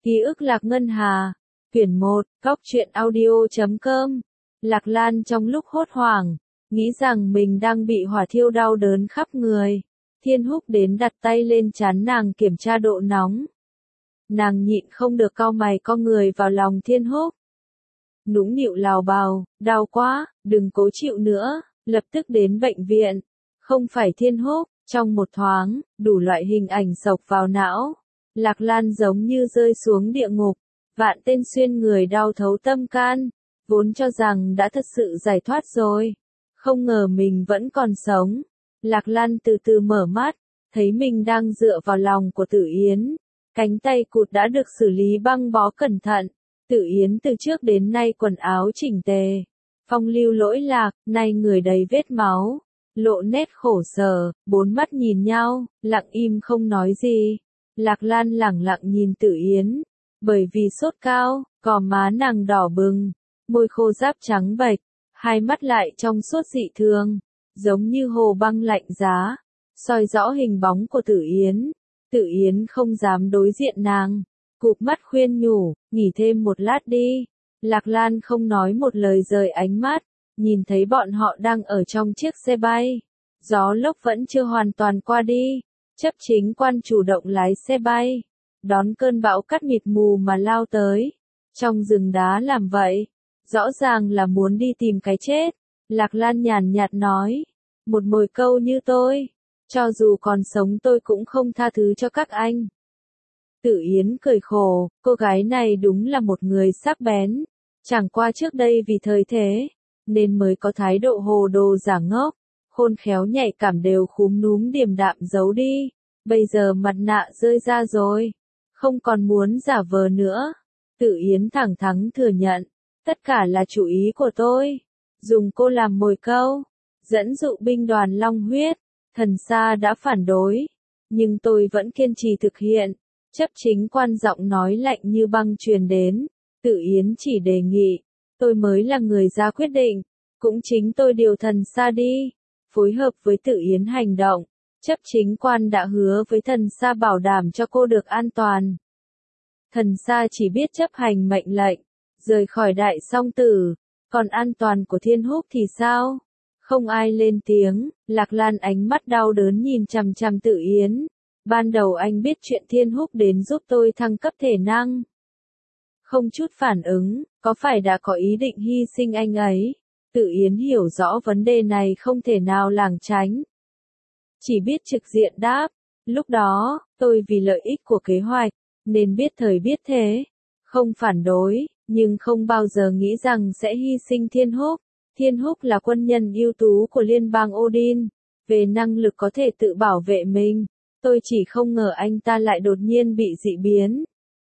Ký ức Lạc Ngân Hà, quyển 1, Góc truyện audio.com. Lạc Lan trong lúc hốt hoảng, nghĩ rằng mình đang bị hỏa thiêu đau đớn khắp người. Thiên Húc đến đặt tay lên trán nàng kiểm tra độ nóng. Nàng nhịn không được cau mày co người vào lòng Thiên Húc. Nũng nịu lào bào, đau quá, đừng cố chịu nữa, lập tức đến bệnh viện. Không phải Thiên Húc, trong một thoáng, đủ loại hình ảnh xộc vào não. Lạc Lan giống như rơi xuống địa ngục, vạn tên xuyên người đau thấu tâm can, vốn cho rằng đã thật sự giải thoát rồi. Không ngờ mình vẫn còn sống. Lạc Lan từ từ mở mắt, thấy mình đang dựa vào lòng của Tử Yến. Cánh tay cụt đã được xử lý băng bó cẩn thận. Tử Yến từ trước đến nay quần áo chỉnh tề. Phong lưu lỗi lạc, nay người đầy vết máu. Lộ nét khổ sở, bốn mắt nhìn nhau, lặng im không nói gì. Lạc Lan lẳng lặng nhìn Tử Yến. Bởi vì sốt cao, gò má nàng đỏ bừng, môi khô ráp trắng bệch, hai mắt lại trong suốt dị thường, giống như hồ băng lạnh giá, soi rõ hình bóng của Tử Yến. Tử Yến không dám đối diện nàng, cụp mắt khuyên nhủ, nghỉ thêm một lát đi. Lạc Lan không nói một lời rời ánh mắt, nhìn thấy bọn họ đang ở trong chiếc xe bay. Gió lốc vẫn chưa hoàn toàn qua đi, chấp chính quan chủ động lái xe bay, đón cơn bão cát mịt mù mà lao tới. Trong rừng đá làm vậy, rõ ràng là muốn đi tìm cái chết. Lạc Lan nhàn nhạt nói, một mồi câu như tôi, cho dù còn sống tôi cũng không tha thứ cho các anh. Tử Yến cười khổ, cô gái này đúng là một người sắc bén, chẳng qua trước đây vì thời thế, nên mới có thái độ hồ đồ giả ngốc, khôn khéo nhạy cảm đều khúm núm điềm đạm giấu đi. Bây giờ mặt nạ rơi ra rồi, không còn muốn giả vờ nữa. Tử Yến thẳng thắn thừa nhận, tất cả là chủ ý của tôi, dùng cô làm mồi câu, dẫn dụ binh đoàn Long Huyết. Thần Sa đã phản đối, nhưng tôi vẫn kiên trì thực hiện. Chấp chính quan giọng nói lạnh như băng truyền đến. Tử Yến chỉ đề nghị, tôi mới là người ra quyết định, cũng chính tôi điều Thần Sa đi, phối hợp với Tử Yến hành động. Chấp chính quan đã hứa với Thần Sa bảo đảm cho cô được an toàn. Thần Sa chỉ biết chấp hành mệnh lệnh, rời khỏi Đại Song Tử, còn an toàn của Thiên Húc thì sao? Không ai lên tiếng. Lạc Lan ánh mắt đau đớn nhìn chằm chằm Tử Yến. Ban đầu anh biết chuyện Thiên Húc đến giúp tôi thăng cấp thể năng. Không chút phản ứng, có phải đã có ý định hy sinh anh ấy? Tử Yến hiểu rõ vấn đề này không thể nào lảng tránh. Chỉ biết trực diện đáp, lúc đó, tôi vì lợi ích của kế hoạch, nên biết thời biết thế. Không phản đối, nhưng không bao giờ nghĩ rằng sẽ hy sinh Thiên Húc. Thiên Húc là quân nhân ưu tú của liên bang Odin, về năng lực có thể tự bảo vệ mình. Tôi chỉ không ngờ anh ta lại đột nhiên bị dị biến.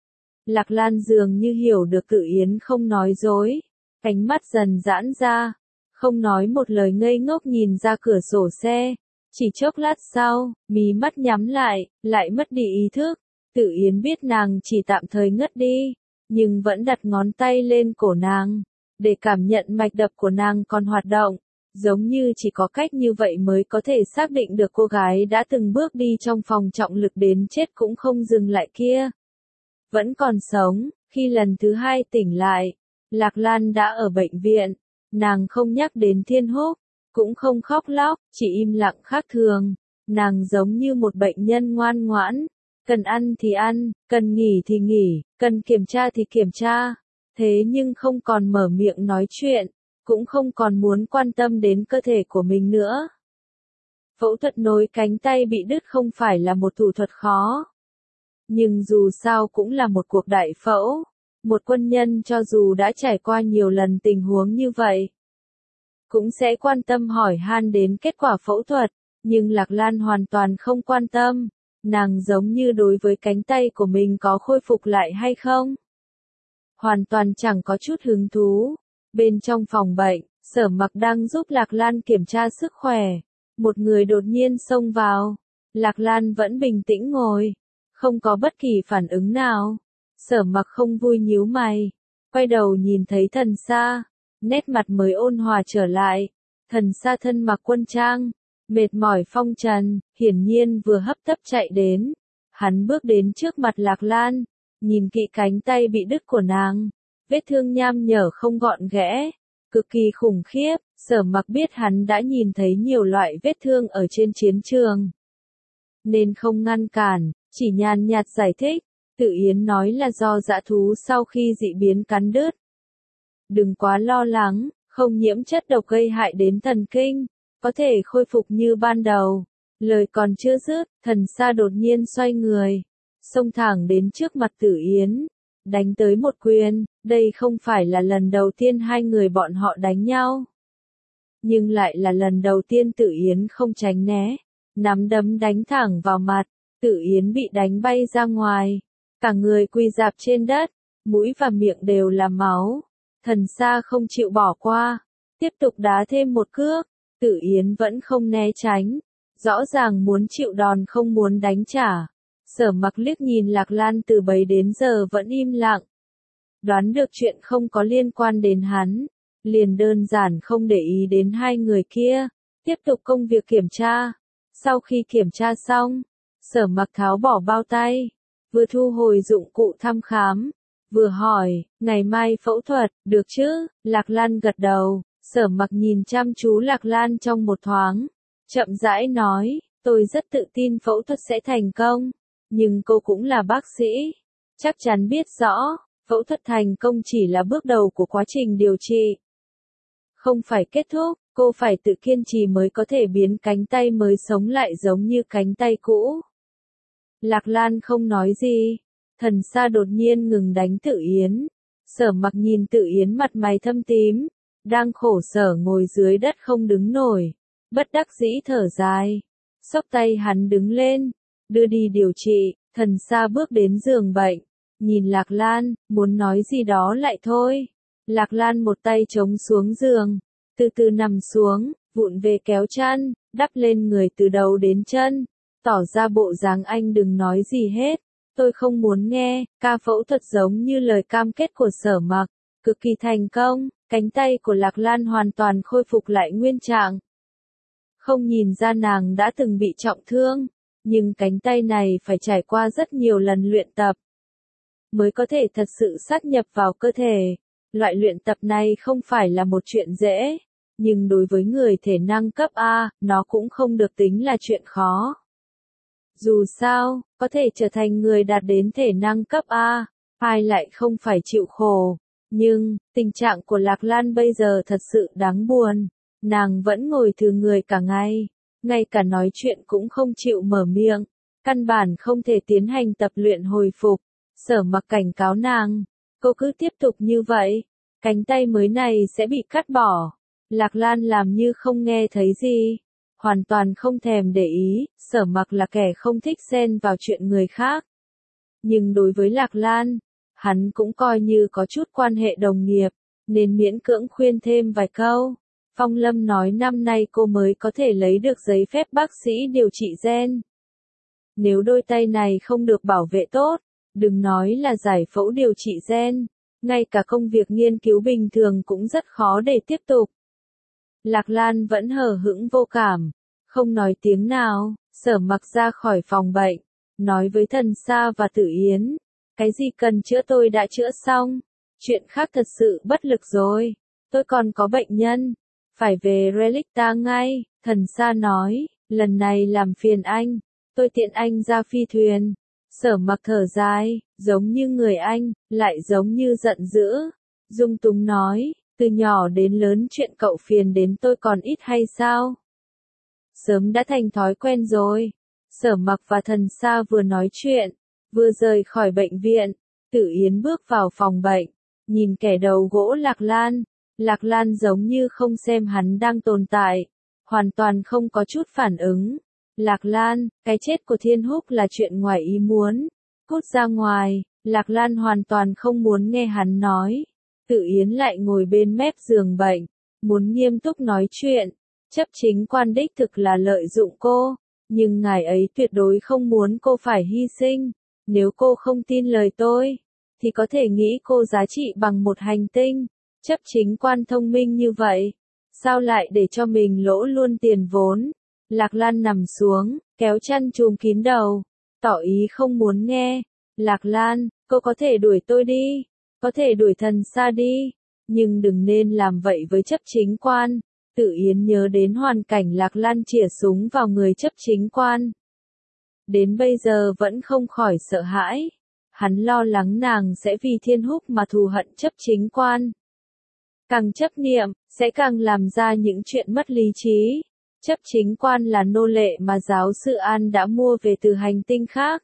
Lạc Lan dường như hiểu được Tử Yến không nói dối, ánh mắt dần giãn ra, không nói một lời ngây ngốc nhìn ra cửa sổ xe. Chỉ chốc lát sau, mí mắt nhắm lại mất đi ý thức. Tử Yến biết nàng chỉ tạm thời ngất đi, nhưng vẫn đặt ngón tay lên cổ nàng, để cảm nhận mạch đập của nàng còn hoạt động, giống như chỉ có cách như vậy mới có thể xác định được cô gái đã từng bước đi trong phòng trọng lực đến chết cũng không dừng lại kia. Vẫn còn sống. Khi lần thứ hai tỉnh lại, Lạc Lan đã ở bệnh viện, nàng không nhắc đến Thiên Húc, cũng không khóc lóc, chỉ im lặng khác thường. Nàng giống như một bệnh nhân ngoan ngoãn, cần ăn thì ăn, cần nghỉ thì nghỉ, cần kiểm tra thì kiểm tra. Thế nhưng không còn mở miệng nói chuyện, cũng không còn muốn quan tâm đến cơ thể của mình nữa. Phẫu thuật nối cánh tay bị đứt không phải là một thủ thuật khó. Nhưng dù sao cũng là một cuộc đại phẫu. Một quân nhân cho dù đã trải qua nhiều lần tình huống như vậy, cũng sẽ quan tâm hỏi han đến kết quả phẫu thuật. Nhưng Lạc Lan hoàn toàn không quan tâm. Nàng giống như đối với cánh tay của mình có khôi phục lại hay không, hoàn toàn chẳng có chút hứng thú. Bên trong phòng bệnh, Sở Mặc đang giúp Lạc Lan kiểm tra sức khỏe. Một người đột nhiên xông vào. Lạc Lan vẫn bình tĩnh ngồi, không có bất kỳ phản ứng nào. Sở Mặc không vui nhíu mày, quay đầu nhìn thấy Thần Sa, nét mặt mới ôn hòa trở lại. Thần Sa thân mặc quân trang, mệt mỏi phong trần, hiển nhiên vừa hấp tấp chạy đến. Hắn bước đến trước mặt Lạc Lan, nhìn kỹ cánh tay bị đứt của nàng. Vết thương nham nhở không gọn ghẽ, cực kỳ khủng khiếp. Sở Mặc biết hắn đã nhìn thấy nhiều loại vết thương ở trên chiến trường, nên không ngăn cản, chỉ nhàn nhạt giải thích. Tự Yến nói là do dã thú sau khi dị biến cắn đứt. Đừng quá lo lắng, không nhiễm chất độc gây hại đến thần kinh, có thể khôi phục như ban đầu. Lời còn chưa dứt, Thần Sa đột nhiên xoay người, xông thẳng đến trước mặt Tử Yến, đánh tới một quyền. Đây không phải là lần đầu tiên hai người bọn họ đánh nhau, nhưng lại là lần đầu tiên Tử Yến không tránh né, nắm đấm đánh thẳng vào mặt. Tử Yến bị đánh bay ra ngoài, cả người quỳ rạp trên đất, mũi và miệng đều là máu. Thần Sa không chịu bỏ qua, tiếp tục đá thêm một cước. Tử Yến vẫn không né tránh, rõ ràng muốn chịu đòn không muốn đánh trả. Sở Mặc liếc nhìn Lạc Lan từ bấy đến giờ vẫn im lặng, đoán được chuyện không có liên quan đến hắn, liền đơn giản không để ý đến hai người kia, tiếp tục công việc kiểm tra. Sau khi kiểm tra xong, Sở Mặc tháo bỏ bao tay, vừa thu hồi dụng cụ thăm khám, vừa hỏi, ngày mai phẫu thuật, được chứ? Lạc Lan gật đầu. Sở Mặc nhìn chăm chú Lạc Lan trong một thoáng, chậm rãi nói, tôi rất tự tin phẫu thuật sẽ thành công, nhưng cô cũng là bác sĩ, chắc chắn biết rõ, phẫu thuật thành công chỉ là bước đầu của quá trình điều trị, không phải kết thúc. Cô phải tự kiên trì mới có thể biến cánh tay mới sống lại giống như cánh tay cũ. Lạc Lan không nói gì. Thần Sa đột nhiên ngừng đánh Tự Yến. Sở Mặc nhìn Tự Yến mặt mày thâm tím, đang khổ sở ngồi dưới đất không đứng nổi, bất đắc dĩ thở dài, xốc tay hắn đứng lên, đưa đi điều trị. Thần Sa bước đến giường bệnh, nhìn Lạc Lan, muốn nói gì đó lại thôi. Lạc Lan một tay chống xuống giường, từ từ nằm xuống, vụng về kéo chăn, đắp lên người từ đầu đến chân, tỏ ra bộ dáng anh đừng nói gì hết, tôi không muốn nghe. Ca phẫu thuật giống như lời cam kết của Sở Mặc, cực kỳ thành công, cánh tay của Lạc Lan hoàn toàn khôi phục lại nguyên trạng. Không nhìn ra nàng đã từng bị trọng thương, nhưng cánh tay này phải trải qua rất nhiều lần luyện tập, mới có thể thật sự sát nhập vào cơ thể. Loại luyện tập này không phải là một chuyện dễ, nhưng đối với người thể năng cấp A, nó cũng không được tính là chuyện khó. Dù sao, có thể trở thành người đạt đến thể năng cấp A, ai lại không phải chịu khổ. Nhưng, tình trạng của Lạc Lan bây giờ thật sự đáng buồn. Nàng vẫn ngồi thừa người cả ngày, ngay cả nói chuyện cũng không chịu mở miệng, căn bản không thể tiến hành tập luyện hồi phục. Sở Mặc cảnh cáo nàng, cô cứ tiếp tục như vậy, cánh tay mới này sẽ bị cắt bỏ. Lạc Lan làm như không nghe thấy gì, hoàn toàn không thèm để ý. Sở Mặc là kẻ không thích xen vào chuyện người khác, nhưng đối với Lạc Lan, hắn cũng coi như có chút quan hệ đồng nghiệp, nên miễn cưỡng khuyên thêm vài câu. Phong Lâm nói năm nay cô mới có thể lấy được giấy phép bác sĩ điều trị gen. Nếu đôi tay này không được bảo vệ tốt, đừng nói là giải phẫu điều trị gen, ngay cả công việc nghiên cứu bình thường cũng rất khó để tiếp tục. Lạc Lan vẫn hờ hững vô cảm, không nói tiếng nào. Sở Mặc ra khỏi phòng bệnh, nói với Thần Sa và Tử Yến, cái gì cần chữa tôi đã chữa xong, chuyện khác thật sự bất lực rồi, tôi còn có bệnh nhân, phải về Relicta ngay. Thần Sa nói, lần này làm phiền anh, tôi tiện anh ra phi thuyền. Sở Mặc thở dài, giống như người anh, lại giống như giận dữ. Dung túng nói, từ nhỏ đến lớn chuyện cậu phiền đến tôi còn ít hay sao? Sớm đã thành thói quen rồi. Sở Mặc và Thần Sa vừa nói chuyện, vừa rời khỏi bệnh viện. Tử Yến bước vào phòng bệnh, nhìn kẻ đầu gỗ Lạc Lan. Lạc Lan giống như không xem hắn đang tồn tại, hoàn toàn không có chút phản ứng. Lạc Lan, cái chết của Thiên Húc là chuyện ngoài ý muốn. Cút ra ngoài. Lạc Lan hoàn toàn không muốn nghe hắn nói. Tử Yến lại ngồi bên mép giường bệnh, muốn nghiêm túc nói chuyện. Chấp chính quan đích thực là lợi dụng cô, nhưng ngài ấy tuyệt đối không muốn cô phải hy sinh. Nếu cô không tin lời tôi, thì có thể nghĩ cô giá trị bằng một hành tinh. Chấp chính quan thông minh như vậy, sao lại để cho mình lỗ luôn tiền vốn? Lạc Lan nằm xuống, kéo chăn trùm kín đầu, tỏ ý không muốn nghe. Lạc Lan, cô có thể đuổi tôi đi, có thể đuổi Thần Sa đi, nhưng đừng nên làm vậy với chấp chính quan. Tử Yến nhớ đến hoàn cảnh Lạc Lan chĩa súng vào người chấp chính quan. Đến bây giờ vẫn không khỏi sợ hãi. Hắn lo lắng nàng sẽ vì Thiên Húc mà thù hận chấp chính quan. Càng chấp niệm, sẽ càng làm ra những chuyện mất lý trí. Chấp chính quan là nô lệ mà giáo sư An đã mua về từ hành tinh khác.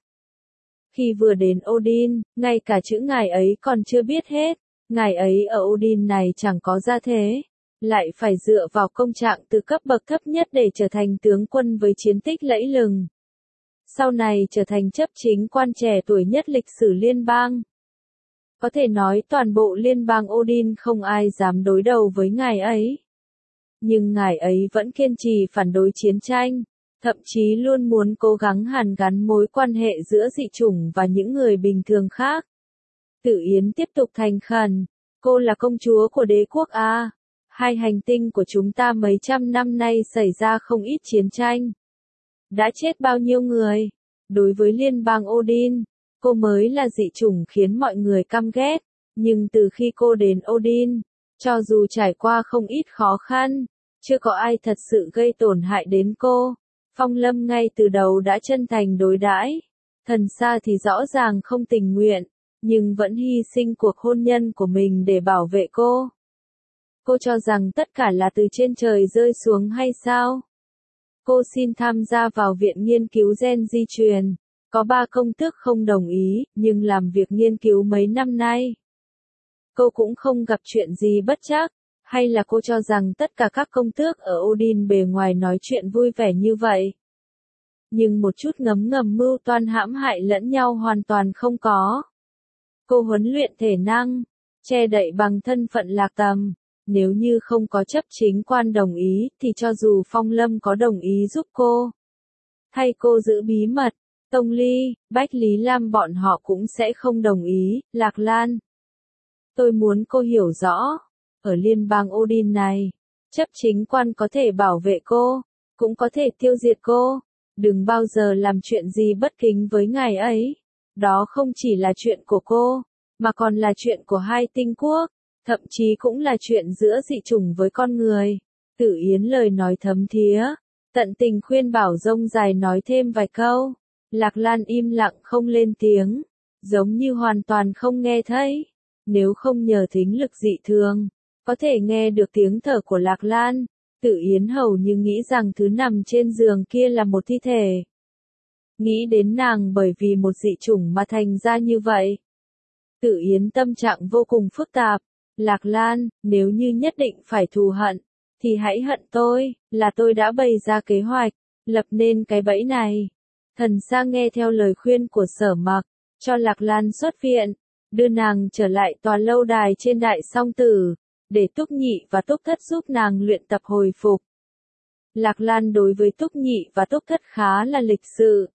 Khi vừa đến Odin, ngay cả chữ ngài ấy còn chưa biết hết. Ngài ấy ở Odin này chẳng có gia thế, lại phải dựa vào công trạng từ cấp bậc thấp nhất để trở thành tướng quân với chiến tích lẫy lừng. Sau này trở thành chấp chính quan trẻ tuổi nhất lịch sử liên bang. Có thể nói toàn bộ liên bang Odin không ai dám đối đầu với ngài ấy. Nhưng ngài ấy vẫn kiên trì phản đối chiến tranh, thậm chí luôn muốn cố gắng hàn gắn mối quan hệ giữa dị chủng và những người bình thường khác. Tử Yến tiếp tục thành khẩn, cô là công chúa của đế quốc A. Hai hành tinh của chúng ta mấy trăm năm nay xảy ra không ít chiến tranh. Đã chết bao nhiêu người? Đối với liên bang Odin, cô mới là dị chủng khiến mọi người căm ghét. Nhưng từ khi cô đến Odin, cho dù trải qua không ít khó khăn, chưa có ai thật sự gây tổn hại đến cô. Phong Lâm ngay từ đầu đã chân thành đối đãi. Thần Sa thì rõ ràng không tình nguyện, nhưng vẫn hy sinh cuộc hôn nhân của mình để bảo vệ cô. Cô cho rằng tất cả là từ trên trời rơi xuống hay sao? Cô xin tham gia vào viện nghiên cứu gen di truyền. Có 3 công tước không đồng ý, nhưng làm việc nghiên cứu mấy năm nay. Cô cũng không gặp chuyện gì bất trắc, hay là cô cho rằng tất cả các công tước ở Odin bề ngoài nói chuyện vui vẻ như vậy? Nhưng một chút ngấm ngầm mưu toan hãm hại lẫn nhau hoàn toàn không có. Cô huấn luyện thể năng, che đậy bằng thân phận Lạc Tầm. Nếu như không có chấp chính quan đồng ý, thì cho dù Phong Lâm có đồng ý giúp cô, thay cô giữ bí mật, Tông Ly, Bách Lý Lam bọn họ cũng sẽ không đồng ý. Lạc Lan, tôi muốn cô hiểu rõ, ở liên bang Odin này, chấp chính quan có thể bảo vệ cô, cũng có thể tiêu diệt cô. Đừng bao giờ làm chuyện gì bất kính với ngài ấy. Đó không chỉ là chuyện của cô, mà còn là chuyện của hai tinh quốc. Thậm chí cũng là chuyện giữa dị chủng với con người. Tử Yến lời nói thấm thía, tận tình khuyên bảo Rông Dài nói thêm vài câu. Lạc Lan im lặng không lên tiếng, giống như hoàn toàn không nghe thấy. Nếu không nhờ thính lực dị thường, có thể nghe được tiếng thở của Lạc Lan, Tử Yến hầu như nghĩ rằng thứ nằm trên giường kia là một thi thể. Nghĩ đến nàng bởi vì một dị chủng mà thành ra như vậy. Tử Yến tâm trạng vô cùng phức tạp. Lạc Lan, nếu như nhất định phải thù hận, thì hãy hận tôi, là tôi đã bày ra kế hoạch, lập nên cái bẫy này. Thần Sa nghe theo lời khuyên của Sở Mặc, cho Lạc Lan xuất viện, đưa nàng trở lại tòa lâu đài trên Đại Song Tử, để Túc Nhị và Túc Thất giúp nàng luyện tập hồi phục. Lạc Lan đối với Túc Nhị và Túc Thất khá là lịch sự.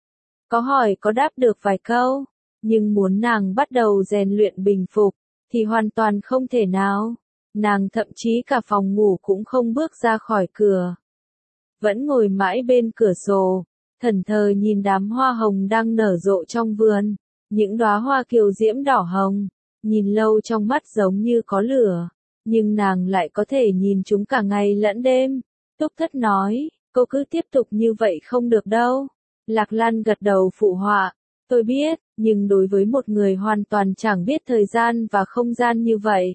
Có hỏi có đáp được vài câu, nhưng muốn nàng bắt đầu rèn luyện bình phục, thì hoàn toàn không thể nào. Nàng thậm chí cả phòng ngủ cũng không bước ra khỏi cửa. Vẫn ngồi mãi bên cửa sổ, thẫn thờ nhìn đám hoa hồng đang nở rộ trong vườn. Những đóa hoa kiều diễm đỏ hồng, nhìn lâu trong mắt giống như có lửa. Nhưng nàng lại có thể nhìn chúng cả ngày lẫn đêm. Túc Thất nói, cô cứ tiếp tục như vậy không được đâu. Lạc Lan gật đầu phụ họa. Tôi biết, nhưng đối với một người hoàn toàn chẳng biết thời gian và không gian như vậy.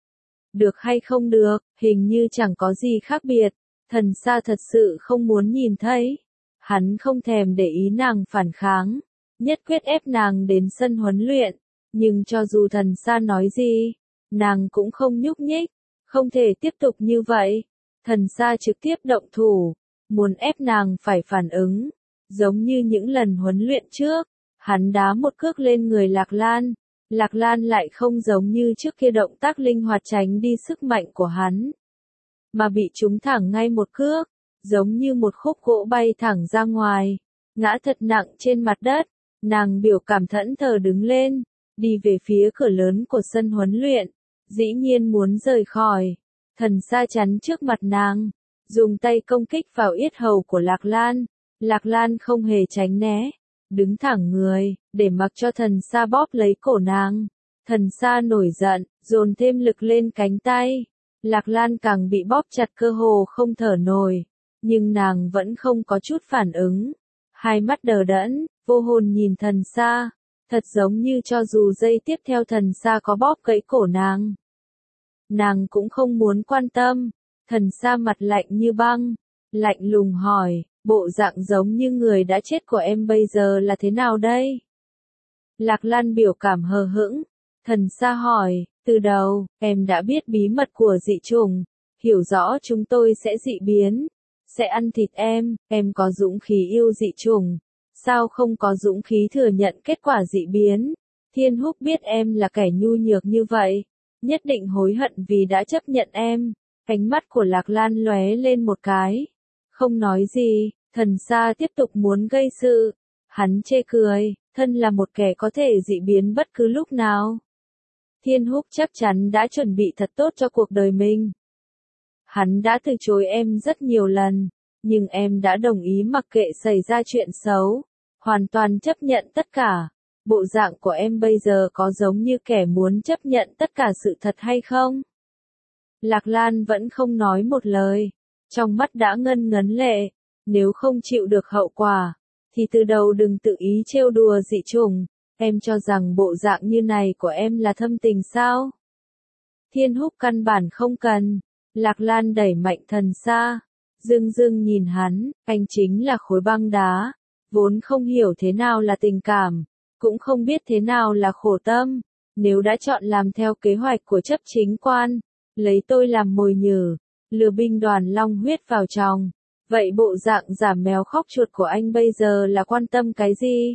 Được hay không được, hình như chẳng có gì khác biệt. Thần Sa thật sự không muốn nhìn thấy. Hắn không thèm để ý nàng phản kháng, nhất quyết ép nàng đến sân huấn luyện. Nhưng cho dù Thần Sa nói gì, nàng cũng không nhúc nhích. Không thể tiếp tục như vậy. Thần Sa trực tiếp động thủ, muốn ép nàng phải phản ứng. Giống như những lần huấn luyện trước. Hắn đá một cước lên người Lạc Lan. Lạc Lan lại không giống như trước kia động tác linh hoạt tránh đi sức mạnh của hắn, mà bị trúng thẳng ngay một cước, giống như một khúc gỗ bay thẳng ra ngoài, ngã thật nặng trên mặt đất. Nàng biểu cảm thẫn thờ đứng lên, đi về phía cửa lớn của sân huấn luyện, dĩ nhiên muốn rời khỏi. Thần Sa chắn trước mặt nàng, dùng tay công kích vào yết hầu của Lạc Lan. Lạc Lan không hề tránh né, đứng thẳng người, để mặc cho thần sa bóp lấy cổ nàng. Thần sa nổi giận, dồn thêm lực lên cánh tay. Lạc Lan càng bị bóp chặt cơ hồ không thở nổi, nhưng nàng vẫn không có chút phản ứng. Hai mắt đờ đẫn, vô hồn nhìn thần sa, thật giống như cho dù giây tiếp theo thần sa có bóp gãy cổ nàng cũng không muốn quan tâm. Thần sa mặt lạnh như băng, lạnh lùng hỏi, bộ dạng giống như người đã chết của em bây giờ là thế nào đây? Lạc Lan biểu cảm hờ hững, thần sa hỏi, từ đầu, em đã biết bí mật của dị chủng, hiểu rõ chúng tôi sẽ dị biến, sẽ ăn thịt em có dũng khí yêu dị chủng, sao không có dũng khí thừa nhận kết quả dị biến? Thiên Húc biết em là kẻ nhu nhược như vậy, nhất định hối hận vì đã chấp nhận em. Ánh mắt của Lạc Lan lóe lên một cái, không nói gì. Thần sa tiếp tục muốn gây sự, hắn chê cười, thân là một kẻ có thể dị biến bất cứ lúc nào. Thiên Húc chắc chắn đã chuẩn bị thật tốt cho cuộc đời mình. Hắn đã từ chối em rất nhiều lần, nhưng em đã đồng ý mặc kệ xảy ra chuyện xấu, hoàn toàn chấp nhận tất cả. Bộ dạng của em bây giờ có giống như kẻ muốn chấp nhận tất cả sự thật hay không? Lạc Lan vẫn không nói một lời, trong mắt đã ngân ngấn lệ. Nếu không chịu được hậu quả, thì từ đầu đừng tự ý trêu đùa dị chủng. Em cho rằng bộ dạng như này của em là thâm tình sao? Thiên Húc căn bản không cần. Lạc Lan đẩy mạnh thần sa, dưng dưng nhìn hắn, anh chính là khối băng đá, vốn không hiểu thế nào là tình cảm, cũng không biết thế nào là khổ tâm. Nếu đã chọn làm theo kế hoạch của chấp chính quan, lấy tôi làm mồi nhử, lừa binh đoàn long huyết vào chồng, vậy bộ dạng giả mèo khóc chuột của anh bây giờ là quan tâm cái gì?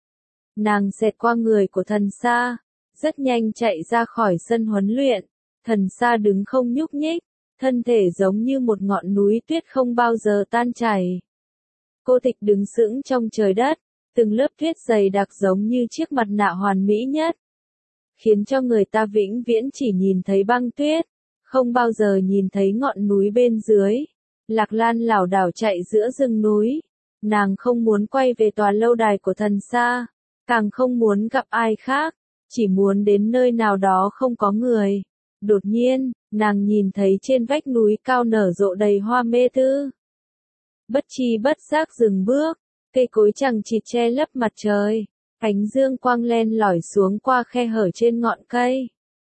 Nàng xẹt qua người của thần sa, rất nhanh chạy ra khỏi sân huấn luyện. Thần sa đứng không nhúc nhích, thân thể giống như một ngọn núi tuyết không bao giờ tan chảy. Cô Tịch đứng sững trong trời đất, từng lớp tuyết dày đặc giống như chiếc mặt nạ hoàn mỹ nhất, khiến cho người ta vĩnh viễn chỉ nhìn thấy băng tuyết, không bao giờ nhìn thấy ngọn núi bên dưới. Lạc Lan lảo đảo chạy giữa rừng núi, nàng không muốn quay về tòa lâu đài của thần sa, càng không muốn gặp ai khác, chỉ muốn đến nơi nào đó không có người. Đột nhiên, nàng nhìn thấy trên vách núi cao nở rộ đầy hoa mê tư. Bất tri bất giác dừng bước, cây cối chằng chịt che lấp mặt trời, ánh dương quang len lỏi xuống qua khe hở trên ngọn cây,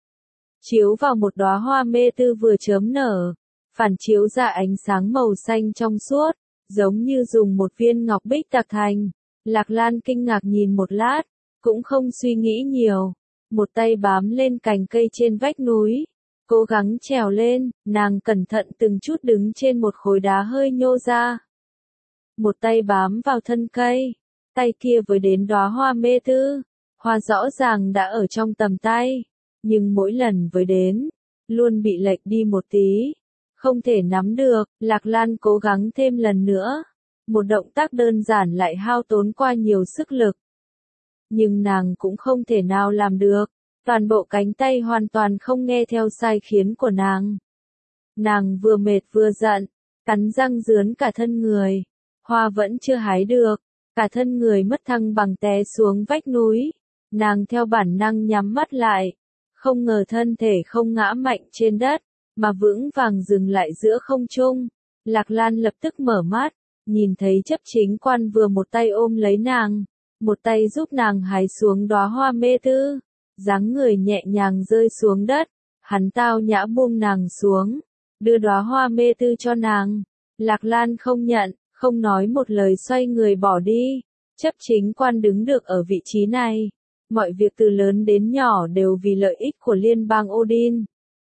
chiếu vào một đóa hoa mê tư vừa chớm nở, phản chiếu ra ánh sáng màu xanh trong suốt, giống như dùng một viên ngọc bích đặc thành. Lạc Lan kinh ngạc nhìn một lát, cũng không suy nghĩ nhiều, một tay bám lên cành cây trên vách núi, cố gắng trèo lên. Nàng cẩn thận từng chút đứng trên một khối đá hơi nhô ra, một tay bám vào thân cây, tay kia với đến đóa hoa mê tư. Hoa rõ ràng đã ở trong tầm tay, nhưng mỗi lần với đến, luôn bị lệch đi một tí, không thể nắm được. Lạc Lan cố gắng thêm lần nữa, một động tác đơn giản lại hao tốn qua nhiều sức lực, nhưng nàng cũng không thể nào làm được, toàn bộ cánh tay hoàn toàn không nghe theo sai khiến của nàng. Nàng vừa mệt vừa giận, cắn răng rướn cả thân người, hoa vẫn chưa hái được, cả thân người mất thăng bằng té xuống vách núi. Nàng theo bản năng nhắm mắt lại, không ngờ thân thể không ngã mạnh trên đất, mà vững vàng dừng lại giữa không trung. Lạc Lan lập tức mở mắt, nhìn thấy chấp chính quan vừa một tay ôm lấy nàng, một tay giúp nàng hái xuống đóa hoa mê tư, dáng người nhẹ nhàng rơi xuống đất, hắn tao nhã buông nàng xuống, đưa đóa hoa mê tư cho nàng. Lạc Lan không nhận, không nói một lời xoay người bỏ đi. Chấp chính quan đứng được ở vị trí này, mọi việc từ lớn đến nhỏ đều vì lợi ích của liên bang Odin.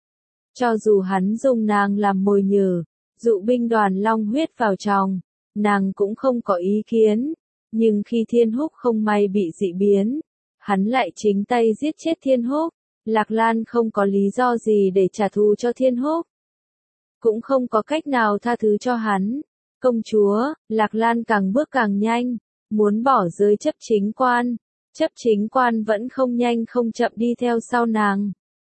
Cho dù hắn dùng nàng làm mồi nhử, dụ binh đoàn long huyết vào chồng, nàng cũng không có ý kiến. Nhưng khi Thiên Húc không may bị dị biến, hắn lại chính tay giết chết Thiên Húc. Lạc Lan không có lý do gì để trả thù cho Thiên Húc, cũng không có cách nào tha thứ cho hắn. Công chúa, Lạc Lan càng bước càng nhanh, muốn bỏ rơi chấp chính quan. Chấp chính quan vẫn không nhanh không chậm đi theo sau nàng.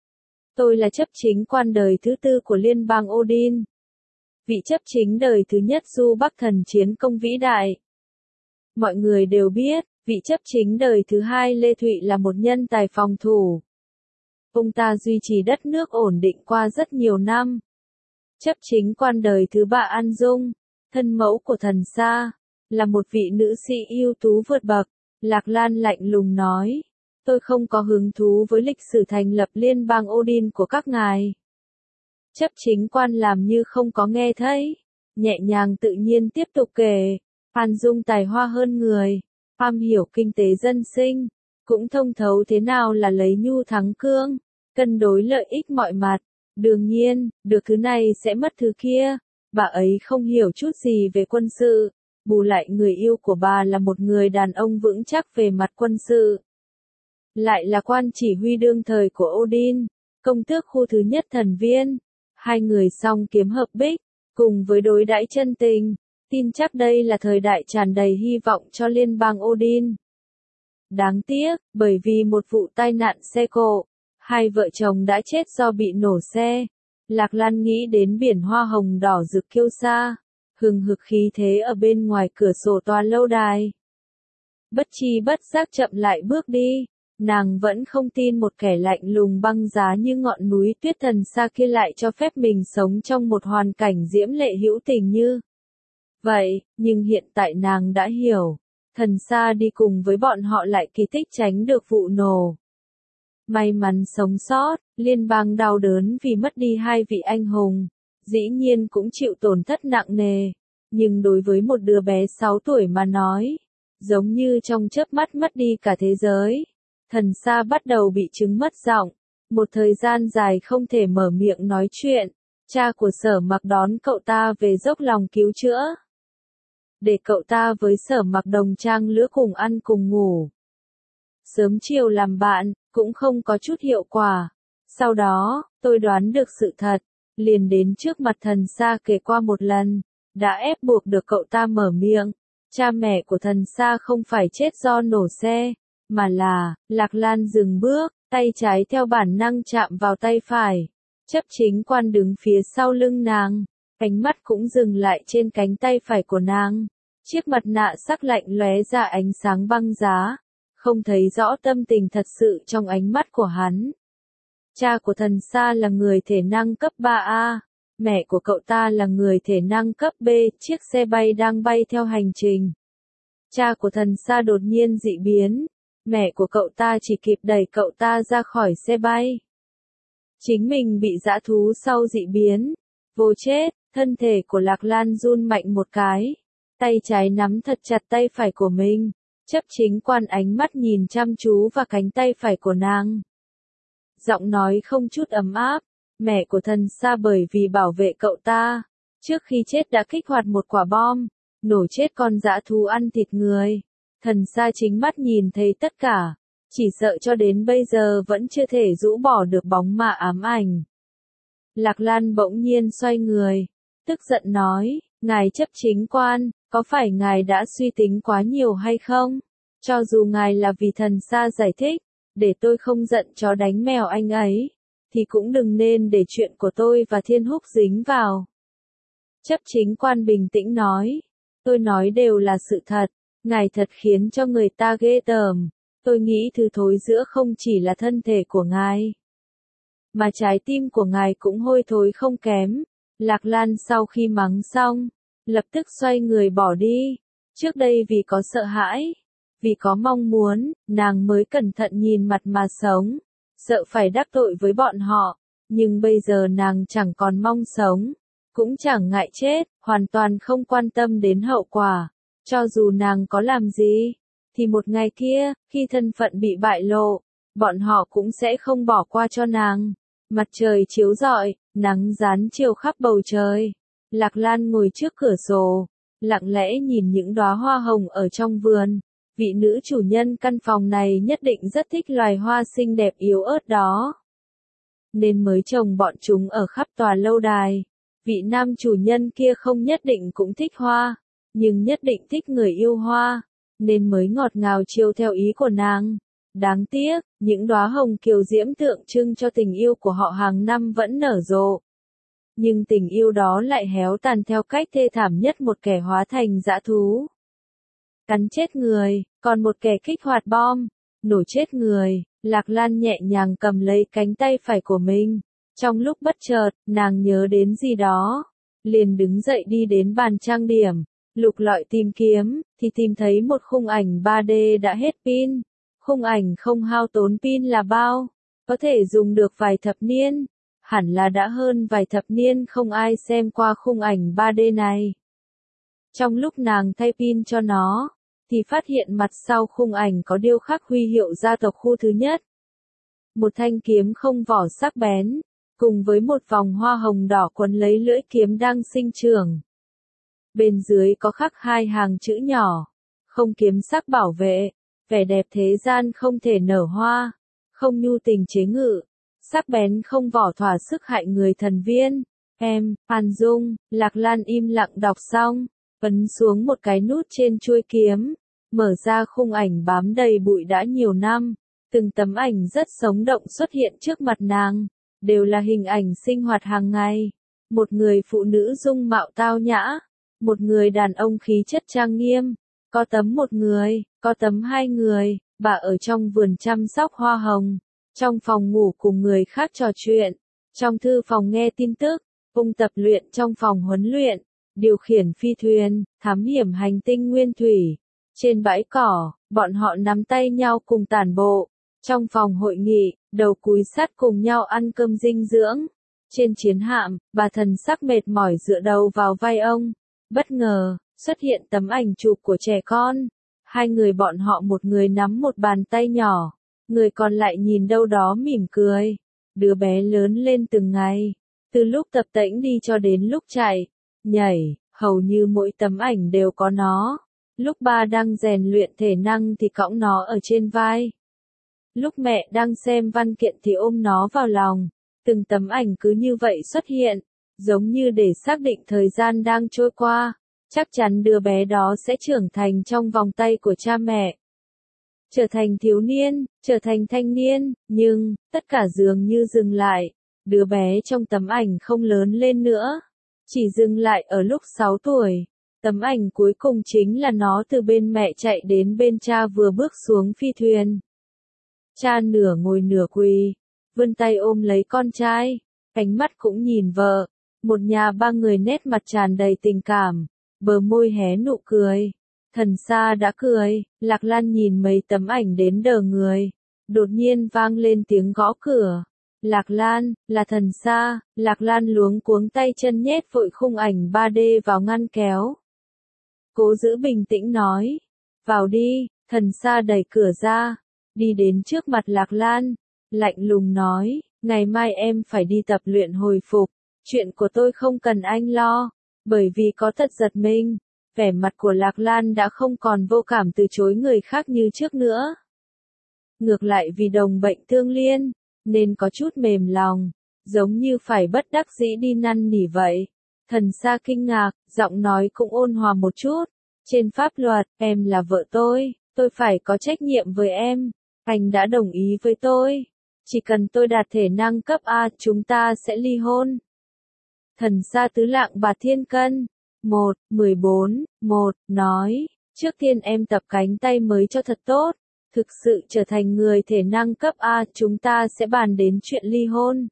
Tôi là chấp chính quan đời thứ 4 của liên bang Odin. Vị chấp chính đời thứ nhất du Bắc thần chiến công vĩ đại. Mọi người đều biết, Vị chấp chính đời thứ hai Lê Thụy là một nhân tài phòng thủ. Ông ta duy trì đất nước ổn định qua rất nhiều năm. Chấp chính quan đời thứ ba An Dung, thân mẫu của Thần Sa, là một vị nữ sĩ ưu tú vượt bậc. Lạc Lan lạnh lùng nói, tôi không có hứng thú với lịch sử thành lập liên bang Odin của các ngài. Chấp chính quan làm như không có nghe thấy, nhẹ nhàng tự nhiên tiếp tục kể, An Dung tài hoa hơn người, am hiểu kinh tế dân sinh, cũng thông thấu thế nào là lấy nhu thắng cương, cân đối lợi ích mọi mặt. Đương nhiên, được thứ này sẽ mất thứ kia, bà ấy không hiểu chút gì về quân sự, bù lại người yêu của bà là một người đàn ông vững chắc về mặt quân sự. Lại là quan chỉ huy đương thời của Odin, công tước khu thứ nhất thần viên, hai người song kiếm hợp bích, cùng với đối đãi chân tình, tin chắc đây là thời đại tràn đầy hy vọng cho liên bang Odin. Đáng tiếc, bởi vì một vụ tai nạn xe cộ, hai vợ chồng đã chết do bị nổ xe. Lạc Lan nghĩ đến biển hoa hồng đỏ rực kiêu sa, hừng hực khí thế ở bên ngoài cửa sổ tòa lâu đài. Bất chi bất giác chậm lại bước đi, nàng vẫn không tin một kẻ lạnh lùng băng giá như ngọn núi tuyết Thần Sa kia lại cho phép mình sống trong một hoàn cảnh diễm lệ hữu tình như vậy, nhưng hiện tại nàng đã hiểu, Thần Sa đi cùng với bọn họ lại kỳ tích tránh được vụ nổ. May mắn sống sót, liên bang đau đớn vì mất đi hai vị anh hùng, dĩ nhiên cũng chịu tổn thất nặng nề, nhưng đối với một đứa bé 6 tuổi mà nói, giống như trong chớp mắt mất đi cả thế giới. Thần Sa bắt đầu bị chứng mất giọng, một thời gian dài không thể mở miệng nói chuyện, cha của Sở Mặc đón cậu ta về dốc lòng cứu chữa. Để cậu ta với Sở Mặc đồng trang lứa cùng ăn cùng ngủ. Sớm chiều làm bạn, cũng không có chút hiệu quả. Sau đó, tôi đoán được sự thật, liền đến trước mặt Thần Sa kể qua một lần, đã ép buộc được cậu ta mở miệng. Cha mẹ của Thần Sa không phải chết do nổ xe, mà là, Lạc Lan dừng bước, tay trái theo bản năng chạm vào tay phải. Chấp chính quan đứng phía sau lưng nàng, ánh mắt cũng dừng lại trên cánh tay phải của nàng. Chiếc mặt nạ sắc lạnh lóe ra ánh sáng băng giá, không thấy rõ tâm tình thật sự trong ánh mắt của hắn. Cha của Thần Sa là người thể năng cấp 3A, mẹ của cậu ta là người thể năng cấp B, chiếc xe bay đang bay theo hành trình. Cha của Thần Sa đột nhiên dị biến, mẹ của cậu ta chỉ kịp đẩy cậu ta ra khỏi xe bay. Chính mình bị dã thú sau dị biến, vô chết, thân thể của Lạc Lan run mạnh một cái, tay trái nắm thật chặt tay phải của mình. Chấp chính quan ánh mắt nhìn chăm chú vào cánh tay phải của nàng. Giọng nói không chút ấm áp, mẹ của Thần Sa bởi vì bảo vệ cậu ta, trước khi chết đã kích hoạt một quả bom, nổ chết con dã thú ăn thịt người. Thần Sa chính mắt nhìn thấy tất cả, chỉ sợ cho đến bây giờ vẫn chưa thể rũ bỏ được bóng ma ám ảnh. Lạc Lan bỗng nhiên xoay người, tức giận nói, ngài chấp chính quan, có phải ngài đã suy tính quá nhiều hay không? Cho dù ngài là vì Thần Sa giải thích, để tôi không giận chó đánh mèo anh ấy, thì cũng đừng nên để chuyện của tôi và Thiên Húc dính vào. Chấp chính quan bình tĩnh nói, tôi nói đều là sự thật, ngài thật khiến cho người ta ghê tởm, tôi nghĩ thứ thối giữa không chỉ là thân thể của ngài, mà trái tim của ngài cũng hôi thối không kém. Lạc Lan sau khi mắng xong, lập tức xoay người bỏ đi. Trước đây vì có sợ hãi, vì có mong muốn, nàng mới cẩn thận nhìn mặt mà sống, sợ phải đắc tội với bọn họ, nhưng bây giờ nàng chẳng còn mong sống, cũng chẳng ngại chết, hoàn toàn không quan tâm đến hậu quả. Cho dù nàng có làm gì, thì một ngày kia, khi thân phận bị bại lộ, bọn họ cũng sẽ không bỏ qua cho nàng. Mặt trời chiếu rọi, nắng rán chiều khắp bầu trời. Lạc Lan ngồi trước cửa sổ, lặng lẽ nhìn những đóa hoa hồng ở trong vườn. Vị nữ chủ nhân căn phòng này nhất định rất thích loài hoa xinh đẹp yếu ớt đó, nên mới trồng bọn chúng ở khắp tòa lâu đài. Vị nam chủ nhân kia không nhất định cũng thích hoa, nhưng nhất định thích người yêu hoa, nên mới ngọt ngào chiều theo ý của nàng. Đáng tiếc, những đóa hồng kiều diễm tượng trưng cho tình yêu của họ hàng năm vẫn nở rộ. Nhưng tình yêu đó lại héo tàn theo cách thê thảm nhất một kẻ hóa thành dã thú. Cắn chết người, còn một kẻ kích hoạt bom, nổ chết người. Lạc Lan nhẹ nhàng cầm lấy cánh tay phải của mình. Trong lúc bất chợt, nàng nhớ đến gì đó. Liền đứng dậy đi đến bàn trang điểm. Lục lọi tìm kiếm, thì tìm thấy một khung ảnh 3D đã hết pin. Khung ảnh không hao tốn pin là bao? Có thể dùng được vài thập niên. Hẳn là đã hơn vài thập niên không ai xem qua khung ảnh 3D này. Trong lúc nàng thay pin cho nó, thì phát hiện mặt sau khung ảnh có điêu khắc huy hiệu gia tộc khu thứ nhất. Một thanh kiếm không vỏ sắc bén, cùng với một vòng hoa hồng đỏ quấn lấy lưỡi kiếm đang sinh trưởng. Bên dưới có khắc hai hàng chữ nhỏ, không kiếm sắc bảo vệ, vẻ đẹp thế gian không thể nở hoa, không nhu tình chế ngự, sắc bén không vỏ thỏa sức hại người thần viên. Em, Hàn Dung, Lạc Lan im lặng đọc xong, ấn xuống một cái nút trên chuôi kiếm, mở ra khung ảnh bám đầy bụi đã nhiều năm. Từng tấm ảnh rất sống động xuất hiện trước mặt nàng, đều là hình ảnh sinh hoạt hàng ngày. Một người phụ nữ dung mạo tao nhã, một người đàn ông khí chất trang nghiêm, có tấm một người, có tấm hai người, bà ở trong vườn chăm sóc hoa hồng, trong phòng ngủ cùng người khác trò chuyện, trong thư phòng nghe tin tức, ông tập luyện trong phòng huấn luyện, điều khiển phi thuyền, thám hiểm hành tinh nguyên thủy. Trên bãi cỏ, bọn họ nắm tay nhau cùng tản bộ. Trong phòng hội nghị, đầu cúi sát cùng nhau ăn cơm dinh dưỡng. Trên chiến hạm, bà thần sắc mệt mỏi dựa đầu vào vai ông. Bất ngờ, xuất hiện tấm ảnh chụp của trẻ con. Hai người bọn họ, một người nắm một bàn tay nhỏ, người còn lại nhìn đâu đó mỉm cười. Đứa bé lớn lên từng ngày, từ lúc tập tễnh đi cho đến lúc chạy, nhảy, hầu như mỗi tấm ảnh đều có nó. Lúc ba đang rèn luyện thể năng thì cõng nó ở trên vai. Lúc mẹ đang xem văn kiện thì ôm nó vào lòng. Từng tấm ảnh cứ như vậy xuất hiện, giống như để xác định thời gian đang trôi qua. Chắc chắn đứa bé đó sẽ trưởng thành trong vòng tay của cha mẹ. Trở thành thiếu niên, trở thành thanh niên, nhưng, tất cả dường như dừng lại. Đứa bé trong tấm ảnh không lớn lên nữa. Chỉ dừng lại ở lúc 6 tuổi. Tấm ảnh cuối cùng chính là nó từ bên mẹ chạy đến bên cha vừa bước xuống phi thuyền. Cha nửa ngồi nửa quỳ, vươn tay ôm lấy con trai, ánh mắt cũng nhìn vợ. Một nhà ba người nét mặt tràn đầy tình cảm, bờ môi hé nụ cười. Thần Sa đã cười, Lạc Lan nhìn mấy tấm ảnh đến đờ người. Đột nhiên vang lên tiếng gõ cửa. Lạc Lan, là Thần Sa. Lạc Lan luống cuống tay chân nhét vội khung ảnh 3D vào ngăn kéo. Cố giữ bình tĩnh nói. Vào đi. Thần Sa đẩy cửa ra, đi đến trước mặt Lạc Lan, lạnh lùng nói, ngày mai em phải đi tập luyện hồi phục, chuyện của tôi không cần anh lo, bởi vì có tật giật mình. Vẻ mặt của Lạc Lan đã không còn vô cảm từ chối người khác như trước nữa. Ngược lại vì đồng bệnh tương liên, nên có chút mềm lòng, giống như phải bất đắc dĩ đi năn nỉ vậy. Thần Sa kinh ngạc, giọng nói cũng ôn hòa một chút. Trên pháp luật, em là vợ tôi phải có trách nhiệm với em. Anh đã đồng ý với tôi. Chỉ cần tôi đạt thể năng cấp A, chúng ta sẽ ly hôn. Thần Sa tứ lạng bạt thiên cân. 14 nói, trước tiên em tập cánh tay mới cho thật tốt. Thực sự trở thành người thể năng cấp A, chúng ta sẽ bàn đến chuyện ly hôn.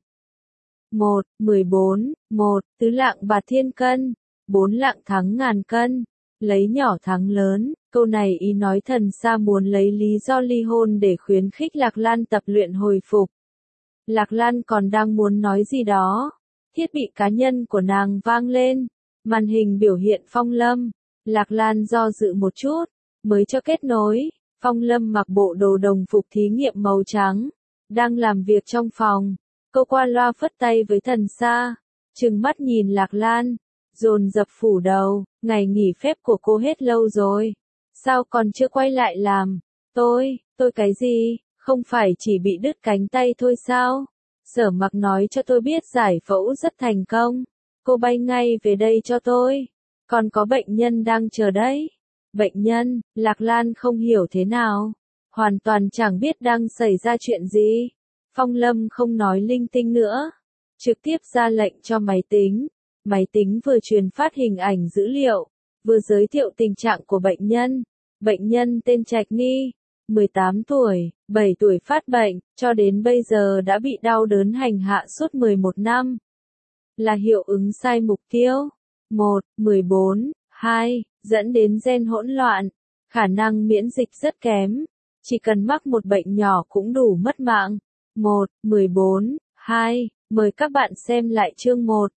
14 tứ lạng bạt thiên cân, 4 lạng thắng ngàn cân, lấy nhỏ thắng lớn. Câu này ý nói Thần Sa muốn lấy lý do ly hôn để khuyến khích Lạc Lan tập luyện hồi phục. Lạc Lan còn đang muốn nói gì đó. Thiết bị cá nhân của nàng vang lên. Màn hình biểu hiện Phong Lâm. Lạc Lan do dự một chút, mới cho kết nối. Phong Lâm mặc bộ đồ đồng phục thí nghiệm màu trắng, đang làm việc trong phòng. Cô qua loa phất tay với Thần Sa, trừng mắt nhìn Lạc Lan, dồn dập phủ đầu, ngày nghỉ phép của cô hết lâu rồi. Sao còn chưa quay lại làm? Tôi cái gì? Không phải chỉ bị đứt cánh tay thôi sao? Sở Mặc nói cho tôi biết giải phẫu rất thành công. Cô bay ngay về đây cho tôi. Còn có bệnh nhân đang chờ đấy. Bệnh nhân, Lạc Lan không hiểu thế nào. Hoàn toàn chẳng biết đang xảy ra chuyện gì. Phong Lâm không nói linh tinh nữa. Trực tiếp ra lệnh cho máy tính. Máy tính vừa truyền phát hình ảnh dữ liệu, vừa giới thiệu tình trạng của bệnh nhân. Bệnh nhân tên Trạch Ni, 18 tuổi, 7 tuổi phát bệnh, cho đến bây giờ đã bị đau đớn hành hạ suốt 11 năm. Là hiệu ứng sai mục tiêu. 1. 14. 2. Dẫn đến gen hỗn loạn. Khả năng miễn dịch rất kém. Chỉ cần mắc một bệnh nhỏ cũng đủ mất mạng. 1. 14. 2. Mời các bạn xem lại chương 1.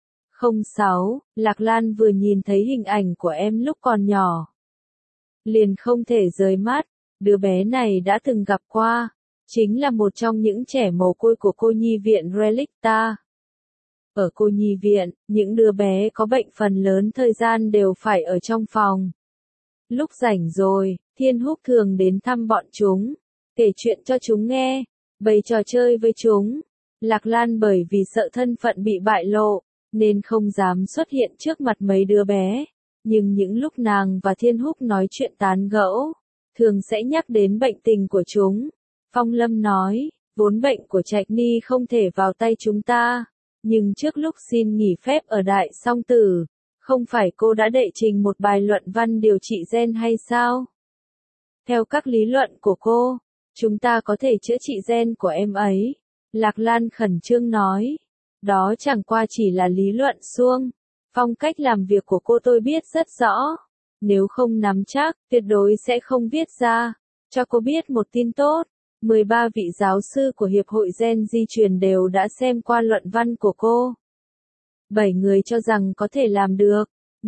06. Lạc Lan vừa nhìn thấy hình ảnh của em lúc còn nhỏ, liền không thể rời mắt. Đứa bé này đã từng gặp qua, chính là một trong những trẻ mồ côi của cô nhi viện Relicta. Ở cô nhi viện, những đứa bé có bệnh phần lớn thời gian đều phải ở trong phòng. Lúc rảnh rồi, Thiên Húc thường đến thăm bọn chúng, kể chuyện cho chúng nghe, bày trò chơi với chúng. Lạc Lan bởi vì sợ thân phận bị bại lộ, nên không dám xuất hiện trước mặt mấy đứa bé. Nhưng những lúc nàng và Thiên Húc nói chuyện tán gẫu, thường sẽ nhắc đến bệnh tình của chúng. Phong Lâm nói, vốn bệnh của Trạch Ni không thể vào tay chúng ta, nhưng trước lúc xin nghỉ phép ở Đại Song Tử, không phải cô đã đệ trình một bài luận văn điều trị gen hay sao? Theo các lý luận của cô, chúng ta có thể chữa trị gen của em ấy. Lạc Lan khẩn trương nói, đó chẳng qua chỉ là lý luận suông. Phong cách làm việc của cô tôi biết rất rõ. Nếu không nắm chắc, tuyệt đối sẽ không viết ra. Cho cô biết một tin tốt. 13 vị giáo sư của Hiệp hội Gen di truyền đều đã xem qua luận văn của cô. 7 người cho rằng có thể làm được.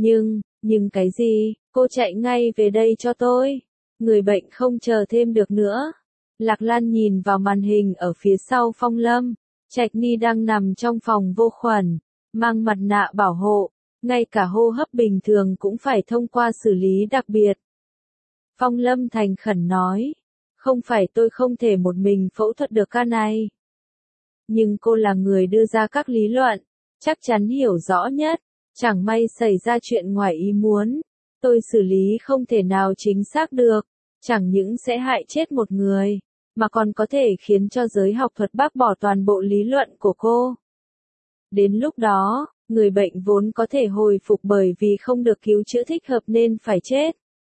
Nhưng cái gì? Cô chạy ngay về đây cho tôi. Người bệnh không chờ thêm được nữa. Lạc Lan nhìn vào màn hình ở phía sau Phong Lâm. Trạch Ni đang nằm trong phòng vô khuẩn, mang mặt nạ bảo hộ, ngay cả hô hấp bình thường cũng phải thông qua xử lý đặc biệt. Phong Lâm thành khẩn nói, không phải tôi không thể một mình phẫu thuật được ca này. Nhưng cô là người đưa ra các lý luận, chắc chắn hiểu rõ nhất, chẳng may xảy ra chuyện ngoài ý muốn. Tôi xử lý không thể nào chính xác được, chẳng những sẽ hại chết một người, mà còn có thể khiến cho giới học thuật bác bỏ toàn bộ lý luận của cô. Đến lúc đó, người bệnh vốn có thể hồi phục bởi vì không được cứu chữa thích hợp nên phải chết.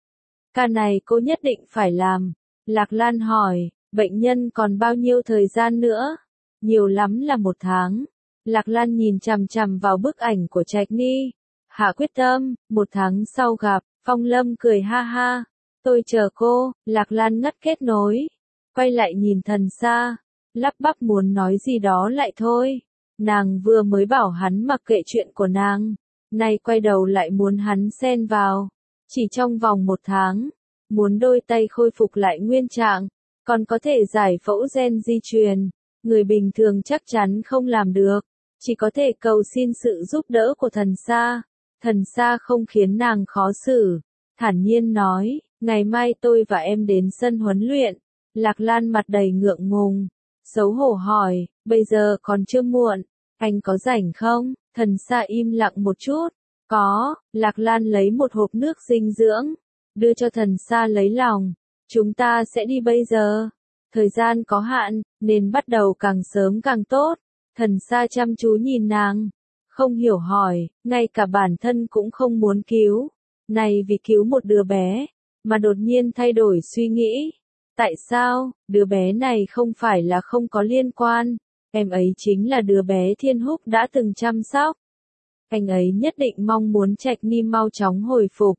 Ca này cô nhất định phải làm. Lạc Lan hỏi, bệnh nhân còn bao nhiêu thời gian nữa? Nhiều lắm là 1 tháng. Lạc Lan nhìn chằm chằm vào bức ảnh của Trạch Ni. Hạ quyết tâm, 1 tháng sau gặp. Phong Lâm cười ha ha. Tôi chờ cô. Lạc Lan ngắt kết nối. Quay lại nhìn Thần Sa, lắp bắp muốn nói gì đó lại thôi. Nàng vừa mới bảo hắn mặc kệ chuyện của nàng, nay quay đầu lại muốn hắn xen vào. Chỉ trong vòng 1 tháng, muốn đôi tay khôi phục lại nguyên trạng, còn có thể giải phẫu gen di truyền, người bình thường chắc chắn không làm được, chỉ có thể cầu xin sự giúp đỡ của Thần Sa. Thần Sa không khiến nàng khó xử, thản nhiên nói, ngày mai tôi và em đến sân huấn luyện. Lạc Lan mặt đầy ngượng ngùng, xấu hổ hỏi, bây giờ còn chưa muộn, anh có rảnh không? Thần Sa im lặng một chút, có. Lạc Lan lấy một hộp nước dinh dưỡng, đưa cho Thần Sa lấy lòng, chúng ta sẽ đi bây giờ. Thời gian có hạn, nên bắt đầu càng sớm càng tốt. Thần Sa chăm chú nhìn nàng, không hiểu hỏi, ngay cả bản thân cũng không muốn cứu, này vì cứu một đứa bé, mà đột nhiên thay đổi suy nghĩ. Tại sao? Đứa bé này không phải là không có liên quan, em ấy chính là đứa bé Thiên Húc đã từng chăm sóc. Anh ấy nhất định mong muốn Trạch Ni mau chóng hồi phục.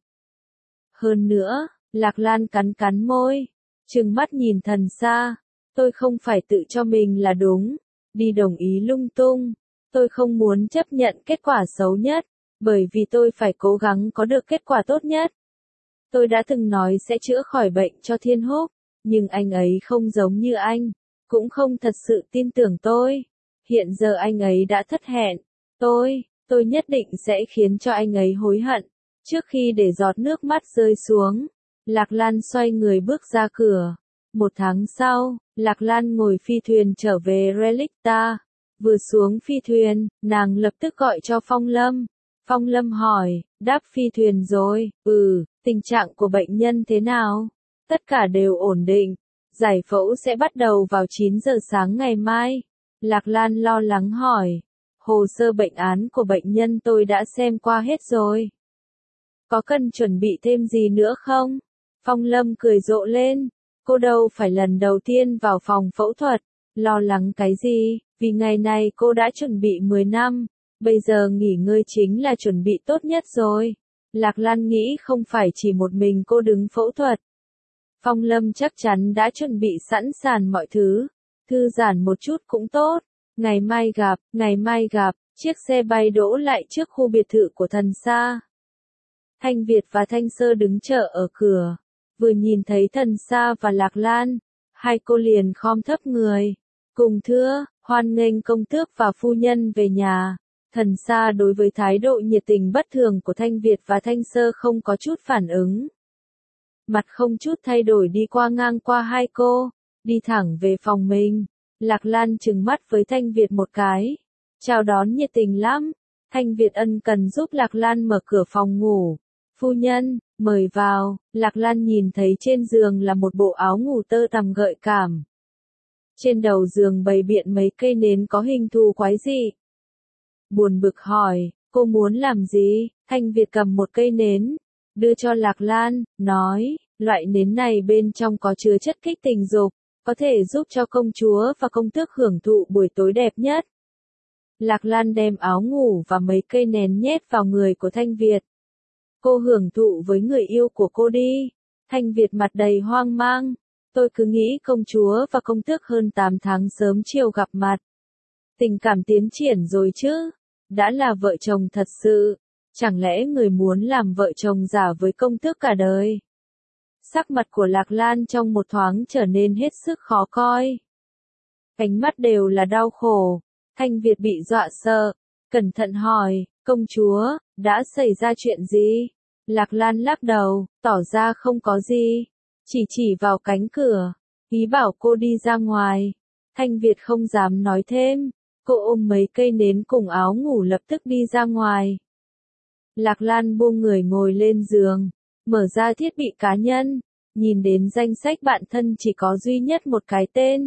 Hơn nữa, Lạc Lan cắn cắn môi, trừng mắt nhìn Thần Sa, tôi không phải tự cho mình là đúng, đi đồng ý lung tung, tôi không muốn chấp nhận kết quả xấu nhất, bởi vì tôi phải cố gắng có được kết quả tốt nhất. Tôi đã từng nói sẽ chữa khỏi bệnh cho Thiên Húc, nhưng anh ấy không giống như anh, cũng không thật sự tin tưởng tôi. Hiện giờ anh ấy đã thất hẹn, tôi nhất định sẽ khiến cho anh ấy hối hận. Trước khi để giọt nước mắt rơi xuống, Lạc Lan xoay người bước ra cửa. 1 tháng sau, Lạc Lan ngồi phi thuyền trở về Relicta. Vừa xuống phi thuyền, nàng lập tức gọi cho Phong Lâm. Phong Lâm hỏi, đáp phi thuyền rồi? Tình trạng của bệnh nhân thế nào? Tất cả đều ổn định. Giải phẫu sẽ bắt đầu vào 9 giờ sáng ngày mai. Lạc Lan lo lắng hỏi. Hồ sơ bệnh án của bệnh nhân tôi đã xem qua hết rồi. Có cần chuẩn bị thêm gì nữa không? Phong Lâm cười rộ lên, cô đâu phải lần đầu tiên vào phòng phẫu thuật, lo lắng cái gì, vì ngày này cô đã chuẩn bị 10 năm, bây giờ nghỉ ngơi chính là chuẩn bị tốt nhất rồi. Lạc Lan nghĩ không phải chỉ một mình cô đứng phẫu thuật. Phong Lâm chắc chắn đã chuẩn bị sẵn sàng mọi thứ, thư giãn một chút cũng tốt, ngày mai gặp, chiếc xe bay đỗ lại trước khu biệt thự của Thần Sa. Thanh Việt và Thanh Sơ đứng chờ ở cửa, vừa nhìn thấy Thần Sa và Lạc Lan, hai cô liền khom thấp người, cùng thưa, hoan nghênh công tước và phu nhân về nhà. Thần Sa đối với thái độ nhiệt tình bất thường của Thanh Việt và Thanh Sơ không có chút phản ứng. Mặt không chút thay đổi đi ngang qua hai cô, đi thẳng về phòng mình. Lạc Lan trừng mắt với Thanh Việt một cái, chào đón nhiệt tình lắm. Thanh Việt ân cần giúp Lạc Lan mở cửa phòng ngủ. Phu nhân, mời vào. Lạc Lan nhìn thấy trên giường là một bộ áo ngủ tơ tằm gợi cảm. Trên đầu giường bày biện mấy cây nến có hình thù quái dị. Buồn bực hỏi, cô muốn làm gì? Thanh Việt cầm một cây nến, đưa cho Lạc Lan, nói, loại nến này bên trong có chứa chất kích tình dục, có thể giúp cho công chúa và công tước hưởng thụ buổi tối đẹp nhất. Lạc Lan đem áo ngủ và mấy cây nến nhét vào người của Thanh Việt. Cô hưởng thụ với người yêu của cô đi. Thanh Việt mặt đầy hoang mang. Tôi cứ nghĩ công chúa và công tước hơn 8 tháng sớm chiều gặp mặt. Tình cảm tiến triển rồi chứ. Đã là vợ chồng thật sự. Chẳng lẽ người muốn làm vợ chồng giả với công tước cả đời? Sắc mặt của Lạc Lan trong một thoáng trở nên hết sức khó coi. Cánh mắt đều là đau khổ. Thanh Việt bị dọa sợ. Cẩn thận hỏi, công chúa, đã xảy ra chuyện gì? Lạc Lan lắc đầu, tỏ ra không có gì. Chỉ vào cánh cửa, ý bảo cô đi ra ngoài. Thanh Việt không dám nói thêm. Cô ôm mấy cây nến cùng áo ngủ lập tức đi ra ngoài. Lạc Lan buông người ngồi lên giường, mở ra thiết bị cá nhân, nhìn đến danh sách bạn thân chỉ có duy nhất một cái tên.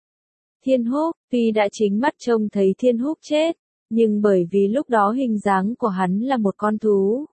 Thiên Húc, tuy đã chính mắt trông thấy Thiên Húc chết, nhưng bởi vì lúc đó hình dáng của hắn là một con thú,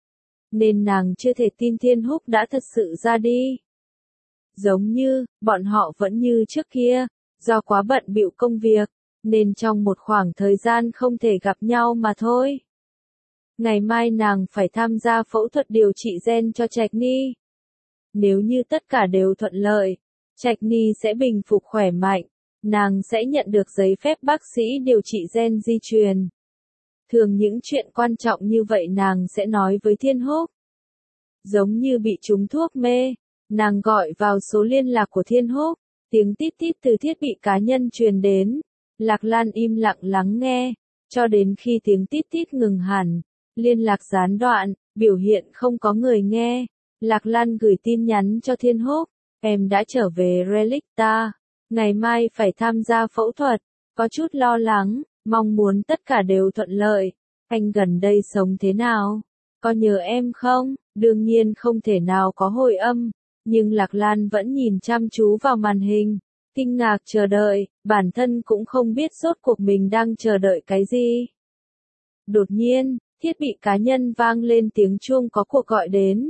nên nàng chưa thể tin Thiên Húc đã thật sự ra đi. Giống như, bọn họ vẫn như trước kia, do quá bận bịu công việc, nên trong một khoảng thời gian không thể gặp nhau mà thôi. Ngày mai nàng phải tham gia phẫu thuật điều trị gen cho Trạch Ni. Nếu như tất cả đều thuận lợi, Trạch Ni sẽ bình phục khỏe mạnh, nàng sẽ nhận được giấy phép bác sĩ điều trị gen di truyền. Thường những chuyện quan trọng như vậy nàng sẽ nói với Thiên Húc. Giống như bị trúng thuốc mê, nàng gọi vào số liên lạc của Thiên Húc, tiếng tít tít từ thiết bị cá nhân truyền đến. Lạc Lan im lặng lắng nghe, cho đến khi tiếng tít tít ngừng hẳn, liên lạc gián đoạn, biểu hiện không có người nghe. Lạc Lan gửi tin nhắn cho Thiên Húc, em đã trở về Relicta, ngày mai phải tham gia phẫu thuật, có chút lo lắng, mong muốn tất cả đều thuận lợi. Anh gần đây sống thế nào? Có nhớ em không? Đương nhiên không thể nào có hồi âm, nhưng Lạc Lan vẫn nhìn chăm chú vào màn hình, kinh ngạc chờ đợi, bản thân cũng không biết rốt cuộc mình đang chờ đợi cái gì. Đột nhiên, thiết bị cá nhân vang lên tiếng chuông có cuộc gọi đến.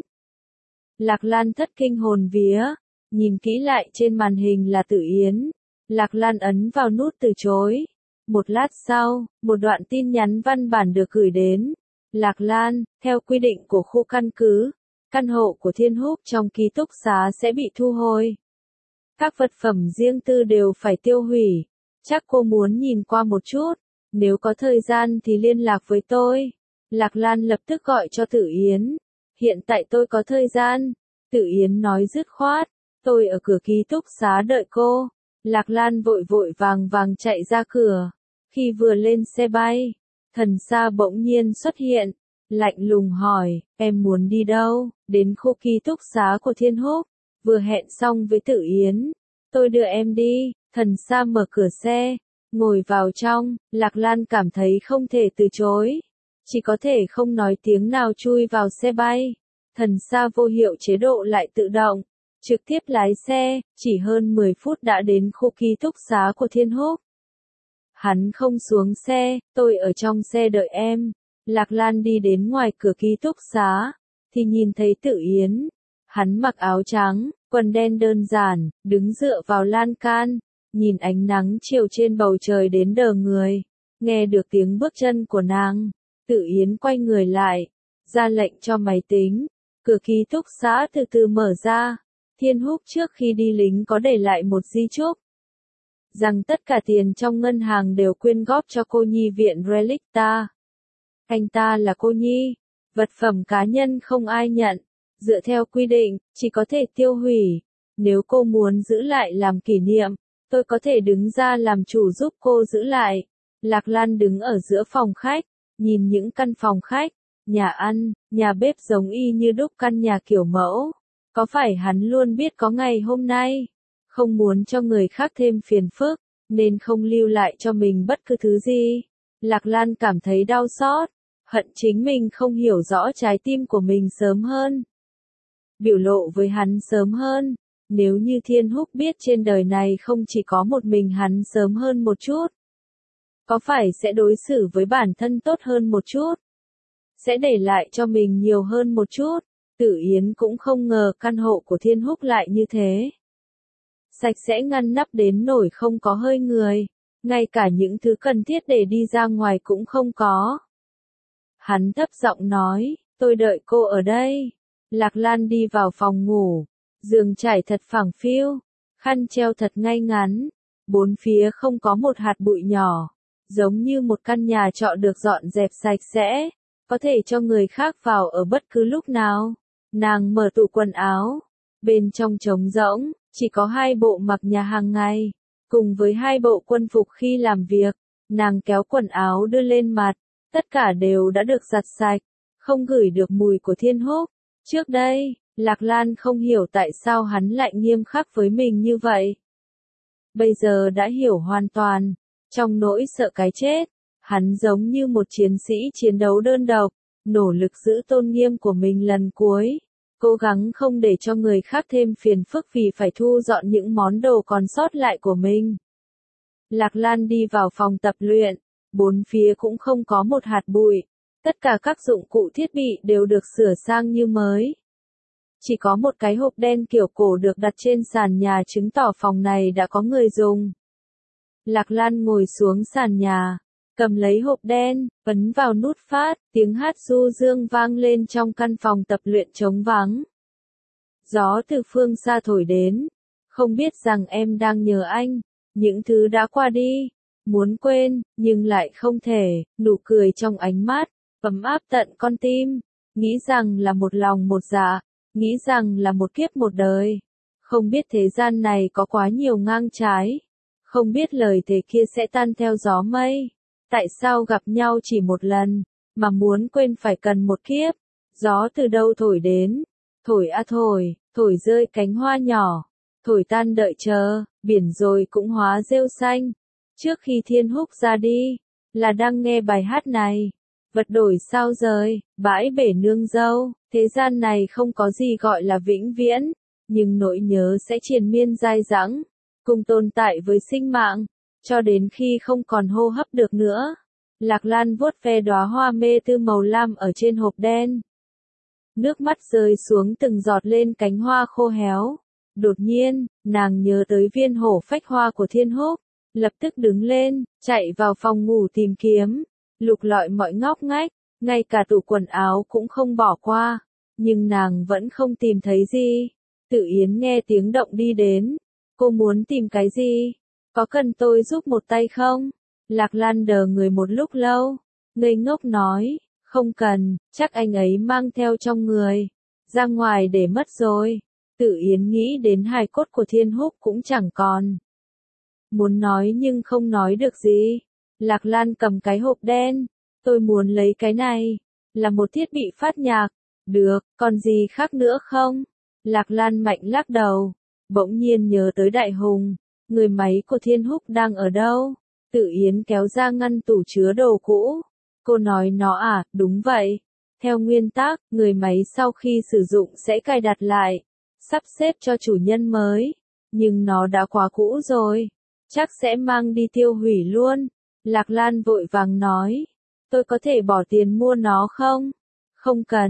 Lạc Lan thất kinh hồn vía, nhìn kỹ lại trên màn hình là Tử Yến. Lạc Lan ấn vào nút từ chối. Một lát sau, một đoạn tin nhắn văn bản được gửi đến. Lạc Lan, theo quy định của khu căn cứ, căn hộ của Thiên Húc trong ký túc xá sẽ bị thu hồi. Các vật phẩm riêng tư đều phải tiêu hủy. Chắc cô muốn nhìn qua một chút, nếu có thời gian thì liên lạc với tôi. Lạc Lan lập tức gọi cho Tử Yến. Hiện tại tôi có thời gian. Tử Yến nói dứt khoát. Tôi ở cửa ký túc xá đợi cô. Lạc Lan vội vàng chạy ra cửa. Khi vừa lên xe bay, Thần Sa bỗng nhiên xuất hiện. Lạnh lùng hỏi, em muốn đi đâu? Đến khu ký túc xá của Thiên Húc. Vừa hẹn xong với Tử Yến. Tôi đưa em đi. Thần Sa mở cửa xe, ngồi vào trong. Lạc Lan cảm thấy không thể từ chối. Chỉ có thể không nói tiếng nào chui vào xe bay. Thần Sa vô hiệu chế độ lại tự động, trực tiếp lái xe, chỉ hơn 10 phút đã đến khu ký túc xá của Thiên Húc. Hắn không xuống xe, tôi ở trong xe đợi em. Lạc Lan đi đến ngoài cửa ký túc xá, thì nhìn thấy Tử Yến. Hắn mặc áo trắng, quần đen đơn giản, đứng dựa vào lan can, nhìn ánh nắng chiều trên bầu trời đến đờ người, nghe được tiếng bước chân của nàng. Tự Yến quay người lại, ra lệnh cho máy tính, cửa ký túc xá từ từ mở ra. Thiên Húc trước khi đi lính có để lại một di chúc, rằng tất cả tiền trong ngân hàng đều quyên góp cho cô nhi viện Relicta. Anh ta là cô nhi, vật phẩm cá nhân không ai nhận, dựa theo quy định, chỉ có thể tiêu hủy. Nếu cô muốn giữ lại làm kỷ niệm, tôi có thể đứng ra làm chủ giúp cô giữ lại. Lạc Lan đứng ở giữa phòng khách, nhìn những căn phòng khách, nhà ăn, nhà bếp giống y như đúc căn nhà kiểu mẫu. Có phải hắn luôn biết có ngày hôm nay? Không muốn cho người khác thêm phiền phức, nên không lưu lại cho mình bất cứ thứ gì. Lạc Lan cảm thấy đau xót, hận chính mình không hiểu rõ trái tim của mình sớm hơn. Biểu lộ với hắn sớm hơn. Nếu như Thiên Húc biết trên đời này không chỉ có một mình hắn sớm hơn một chút, có phải sẽ đối xử với bản thân tốt hơn một chút? Sẽ để lại cho mình nhiều hơn một chút? Tử Yến cũng không ngờ căn hộ của Thiên Húc lại như thế. Sạch sẽ ngăn nắp đến nổi không có hơi người, ngay cả những thứ cần thiết để đi ra ngoài cũng không có. Hắn thấp giọng nói, tôi đợi cô ở đây. Lạc Lan đi vào phòng ngủ, giường trải thật phẳng phiu, khăn treo thật ngay ngắn, bốn phía không có một hạt bụi nhỏ, giống như một căn nhà trọ được dọn dẹp sạch sẽ, có thể cho người khác vào ở bất cứ lúc nào. Nàng mở tủ quần áo, bên trong trống rỗng, chỉ có 2 bộ mặc nhà hàng ngày, cùng với 2 bộ quân phục khi làm việc. Nàng kéo quần áo đưa lên mặt, tất cả đều đã được giặt sạch, không gửi được mùi của Thiên Húc. Trước đây, Lạc Lan không hiểu tại sao hắn lại nghiêm khắc với mình như vậy. Bây giờ đã hiểu hoàn toàn, trong nỗi sợ cái chết, hắn giống như một chiến sĩ chiến đấu đơn độc, nỗ lực giữ tôn nghiêm của mình lần cuối, cố gắng không để cho người khác thêm phiền phức vì phải thu dọn những món đồ còn sót lại của mình. Lạc Lan đi vào phòng tập luyện, bốn phía cũng không có một hạt bụi, tất cả các dụng cụ thiết bị đều được sửa sang như mới. Chỉ có một cái hộp đen kiểu cổ được đặt trên sàn nhà chứng tỏ phòng này đã có người dùng. Lạc Lan ngồi xuống sàn nhà, cầm lấy hộp đen, ấn vào nút phát, tiếng hát du dương vang lên trong căn phòng tập luyện trống vắng. Gió từ phương xa thổi đến, không biết rằng em đang nhớ anh, những thứ đã qua đi, muốn quên, nhưng lại không thể, nụ cười trong ánh mắt, ấm áp tận con tim, nghĩ rằng là một lòng một dạ, nghĩ rằng là một kiếp một đời. Không biết thế gian này có quá nhiều ngang trái, không biết lời thề kia sẽ tan theo gió mây. Tại sao gặp nhau chỉ một lần, mà muốn quên phải cần một kiếp? Gió từ đâu thổi đến? Thổi à thổi, thổi rơi cánh hoa nhỏ, thổi tan đợi chờ, biển rồi cũng hóa rêu xanh. Trước khi Thiên Húc ra đi, là đang nghe bài hát này. Vật đổi sao rời, bãi bể nương dâu, thế gian này không có gì gọi là vĩnh viễn, nhưng nỗi nhớ sẽ triền miên dai dẳng, cùng tồn tại với sinh mạng, cho đến khi không còn hô hấp được nữa. Lạc Lan vuốt ve đóa hoa mê tư màu lam ở trên hộp đen. Nước mắt rơi xuống từng giọt lên cánh hoa khô héo. Đột nhiên, nàng nhớ tới viên hổ phách hoa của Thiên Húc, lập tức đứng lên, chạy vào phòng ngủ tìm kiếm, lục lọi mọi ngóc ngách, ngay cả tủ quần áo cũng không bỏ qua, nhưng nàng vẫn không tìm thấy gì. Tự Yến nghe tiếng động đi đến, cô muốn tìm cái gì? Có cần tôi giúp một tay không? Lạc Lan đờ người một lúc lâu, ngây ngốc nói, không cần, chắc anh ấy mang theo trong người, ra ngoài để mất rồi. Tự Yến nghĩ đến hài cốt của Thiên Húc cũng chẳng còn. Muốn nói nhưng không nói được gì. Lạc Lan cầm cái hộp đen, tôi muốn lấy cái này, là một thiết bị phát nhạc. Được, còn gì khác nữa không? Lạc Lan mạnh lắc đầu, bỗng nhiên nhớ tới Đại Hùng, người máy của Thiên Húc đang ở đâu? Tự Yến kéo ra ngăn tủ chứa đồ cũ. Cô nói nó à, đúng vậy. Theo nguyên tắc, người máy sau khi sử dụng sẽ cài đặt lại, sắp xếp cho chủ nhân mới. Nhưng nó đã quá cũ rồi, chắc sẽ mang đi tiêu hủy luôn. Lạc Lan vội vàng nói, tôi có thể bỏ tiền mua nó không? Không cần,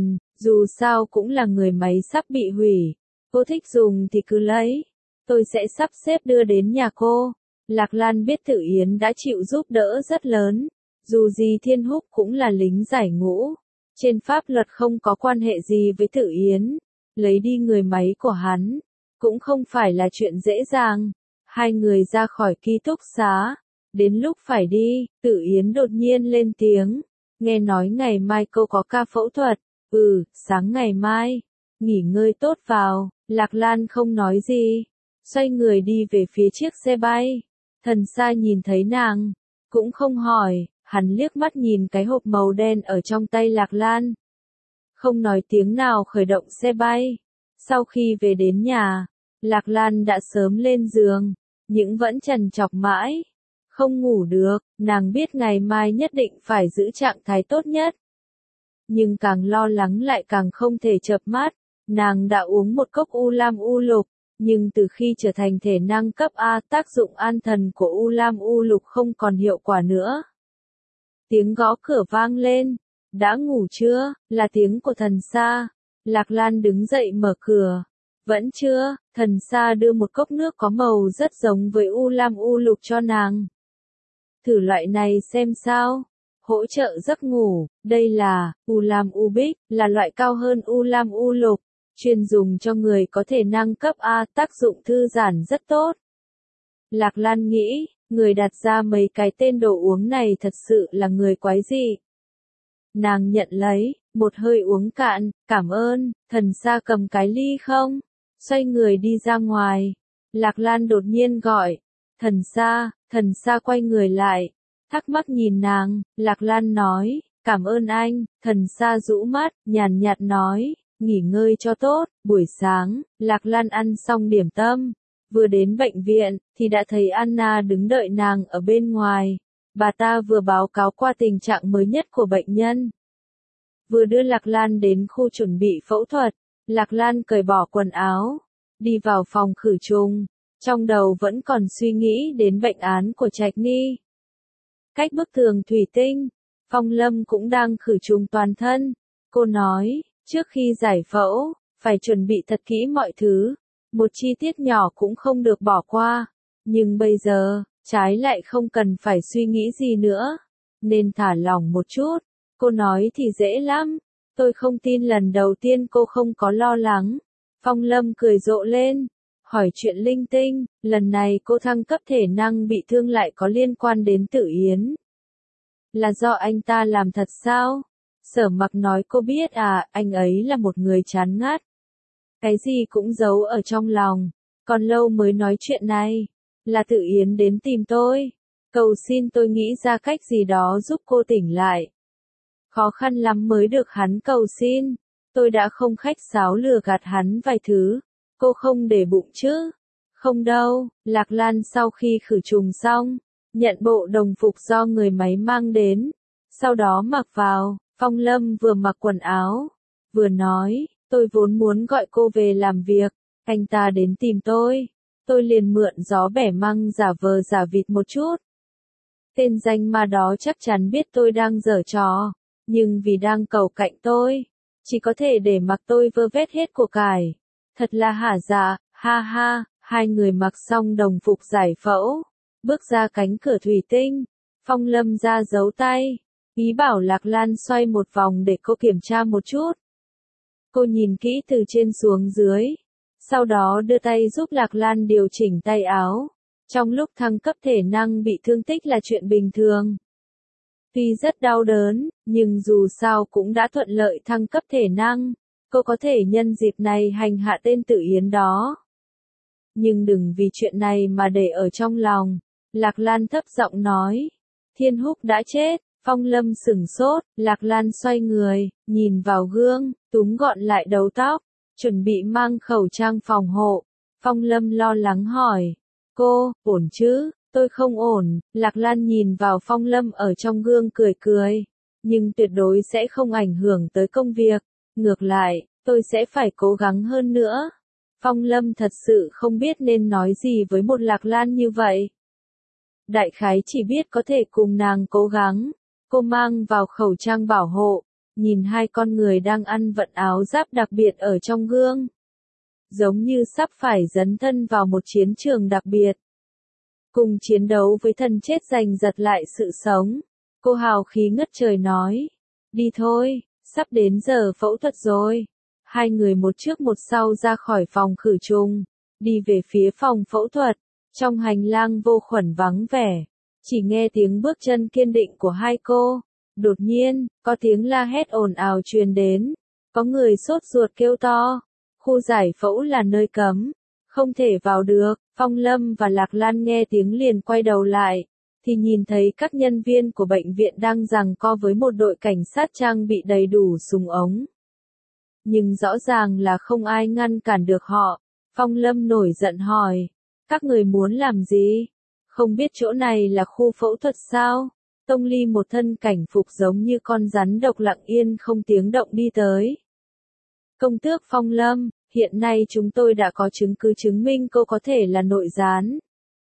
Dù sao cũng là người máy sắp bị hủy. Cô thích dùng thì cứ lấy. Tôi sẽ sắp xếp đưa đến nhà cô. Lạc Lan biết Tử Yến đã chịu giúp đỡ rất lớn. Dù gì Thiên Húc cũng là lính giải ngũ. Trên pháp luật không có quan hệ gì với Tử Yến. Lấy đi người máy của hắn. Cũng không phải là chuyện dễ dàng. Hai người ra khỏi ký túc xá. Đến lúc phải đi, Tử Yến đột nhiên lên tiếng. Nghe nói ngày mai cô có ca phẫu thuật. Sáng ngày mai. Nghỉ ngơi tốt vào. Lạc Lan không nói gì. Xoay người đi về phía chiếc xe bay. Thần Sa nhìn thấy nàng. Cũng không hỏi. Hắn liếc mắt nhìn cái hộp màu đen ở trong tay Lạc Lan. Không nói tiếng nào khởi động xe bay. Sau khi về đến nhà, Lạc Lan đã sớm lên giường. Nhưng vẫn trằn trọc mãi. Không ngủ được, nàng biết ngày mai nhất định phải giữ trạng thái tốt nhất. Nhưng càng lo lắng lại càng không thể chợp mắt. Nàng đã uống một cốc U Lam U Lục, nhưng từ khi trở thành thể năng cấp A, tác dụng an thần của U Lam U Lục không còn hiệu quả nữa. Tiếng gõ cửa vang lên. Đã ngủ chưa? Là tiếng của Thần Sa. Lạc Lan đứng dậy mở cửa. Vẫn chưa. Thần Sa đưa một cốc nước có màu rất giống với U Lam U Lục cho nàng. Thử loại này xem sao. Hỗ trợ giấc ngủ. Đây là U Lam U Bích, là loại cao hơn U Lam U Lục, chuyên dùng cho người có thể năng cấp A, tác dụng thư giãn rất tốt. Lạc Lan nghĩ, người đặt ra mấy cái tên đồ uống này thật sự là người quái dị. Nàng nhận lấy, một hơi uống cạn, cảm ơn. Thần Sa cầm cái ly không? Xoay người đi ra ngoài. Lạc Lan đột nhiên gọi. Thần Sa quay người lại. Thắc mắc nhìn nàng, Lạc Lan nói, cảm ơn anh. Thần Sa rũ mắt, nhàn nhạt nói, nghỉ ngơi cho tốt. Buổi sáng, Lạc Lan ăn xong điểm tâm. Vừa đến bệnh viện, thì đã thấy Anna đứng đợi nàng ở bên ngoài. Bà ta vừa báo cáo qua tình trạng mới nhất của bệnh nhân. Vừa đưa Lạc Lan đến khu chuẩn bị phẫu thuật, Lạc Lan cởi bỏ quần áo, đi vào phòng khử trùng, trong đầu vẫn còn suy nghĩ đến bệnh án của Trạch Ni. Cách bức tường thủy tinh, Phong Lâm cũng đang khử trùng toàn thân. Cô nói, trước khi giải phẫu, phải chuẩn bị thật kỹ mọi thứ, một chi tiết nhỏ cũng không được bỏ qua. Nhưng bây giờ, trái lại không cần phải suy nghĩ gì nữa, nên thả lỏng một chút. Cô nói thì dễ lắm, tôi không tin lần đầu tiên cô không có lo lắng. Phong Lâm cười rộ lên, hỏi chuyện linh tinh, lần này cô thăng cấp thể năng bị thương lại có liên quan đến Tử Yến. Là do anh ta làm thật sao? Sở Mặc nói cô biết à, anh ấy là một người chán ngắt. Cái gì cũng giấu ở trong lòng, còn lâu mới nói chuyện này. Là Tử Yến đến tìm tôi, cầu xin tôi nghĩ ra cách gì đó giúp cô tỉnh lại. Khó khăn lắm mới được hắn cầu xin, tôi đã không khách sáo lừa gạt hắn vài thứ, cô không để bụng chứ? Không đâu. Lạc Lan sau khi khử trùng xong, nhận bộ đồng phục do người máy mang đến, sau đó mặc vào. Phong Lâm vừa mặc quần áo, vừa nói, tôi vốn muốn gọi cô về làm việc, anh ta đến tìm tôi liền mượn gió bẻ măng giả vờ giả vịt một chút. Tên danh ma đó chắc chắn biết tôi đang giở trò, nhưng vì đang cầu cạnh tôi, chỉ có thể để mặc tôi vơ vét hết của cải. Thật là hả dạ, ha ha. Hai người mặc xong đồng phục giải phẫu, bước ra cánh cửa thủy tinh. Phong Lâm ra dấu tay, ý bảo Lạc Lan xoay một vòng để cô kiểm tra một chút. Cô nhìn kỹ từ trên xuống dưới, sau đó đưa tay giúp Lạc Lan điều chỉnh tay áo. Trong lúc thăng cấp thể năng bị thương tích là chuyện bình thường. Tuy rất đau đớn, nhưng dù sao cũng đã thuận lợi thăng cấp thể năng, cô có thể nhân dịp này hành hạ tên Tử Yến đó. Nhưng đừng vì chuyện này mà để ở trong lòng. Lạc Lan thấp giọng nói, Thiên Húc đã chết. Phong Lâm sửng sốt, Lạc Lan xoay người, nhìn vào gương, túm gọn lại đầu tóc, chuẩn bị mang khẩu trang phòng hộ. Phong Lâm lo lắng hỏi, cô, ổn chứ? Tôi không ổn. Lạc Lan nhìn vào Phong Lâm ở trong gương cười cười, nhưng tuyệt đối sẽ không ảnh hưởng tới công việc. Ngược lại, tôi sẽ phải cố gắng hơn nữa. Phong Lâm thật sự không biết nên nói gì với một Lạc Lan như vậy. Đại khái chỉ biết có thể cùng nàng cố gắng. Cô mang vào khẩu trang bảo hộ, nhìn hai con người đang ăn vận áo giáp đặc biệt ở trong gương. Giống như sắp phải dấn thân vào một chiến trường đặc biệt. Cùng chiến đấu với thân chết giành giật lại sự sống. Cô hào khí ngất trời nói. Đi thôi, sắp đến giờ phẫu thuật rồi. Hai người một trước một sau ra khỏi phòng khử trùng, đi về phía phòng phẫu thuật. Trong hành lang vô khuẩn vắng vẻ, chỉ nghe tiếng bước chân kiên định của hai cô. Đột nhiên, có tiếng la hét ồn ào truyền đến. Có người sốt ruột kêu to. Khu giải phẫu là nơi cấm, không thể vào được. Phong Lâm và Lạc Lan nghe tiếng liền quay đầu lại, thì nhìn thấy các nhân viên của bệnh viện đang giằng co với một đội cảnh sát trang bị đầy đủ súng ống. Nhưng rõ ràng là không ai ngăn cản được họ. Phong Lâm nổi giận hỏi, các người muốn làm gì? Không biết chỗ này là khu phẫu thuật sao? Tông Ly một thân cảnh phục giống như con rắn độc lặng yên không tiếng động đi tới. Công tước Phong Lâm, hiện nay chúng tôi đã có chứng cứ chứng minh cô có thể là nội gián.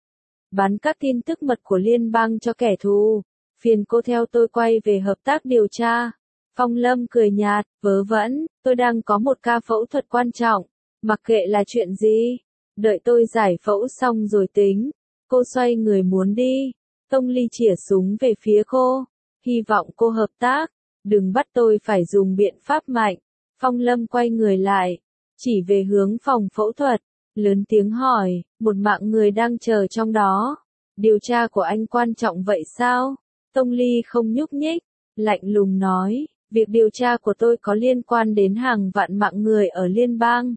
Bán các tin tức mật của liên bang cho kẻ thù. Phiền cô theo tôi quay về hợp tác điều tra. Phong Lâm cười nhạt, vớ vẩn, tôi đang có một ca phẫu thuật quan trọng. Mặc kệ là chuyện gì, đợi tôi giải phẫu xong rồi tính. Cô xoay người muốn đi. Tông Ly chĩa súng về phía cô. Hy vọng cô hợp tác. Đừng bắt tôi phải dùng biện pháp mạnh. Phong Lâm quay người lại, chỉ về hướng phòng phẫu thuật, lớn tiếng hỏi, một mạng người đang chờ trong đó. Điều tra của anh quan trọng vậy sao? Tông Ly không nhúc nhích, lạnh lùng nói, việc điều tra của tôi có liên quan đến hàng vạn mạng người ở liên bang.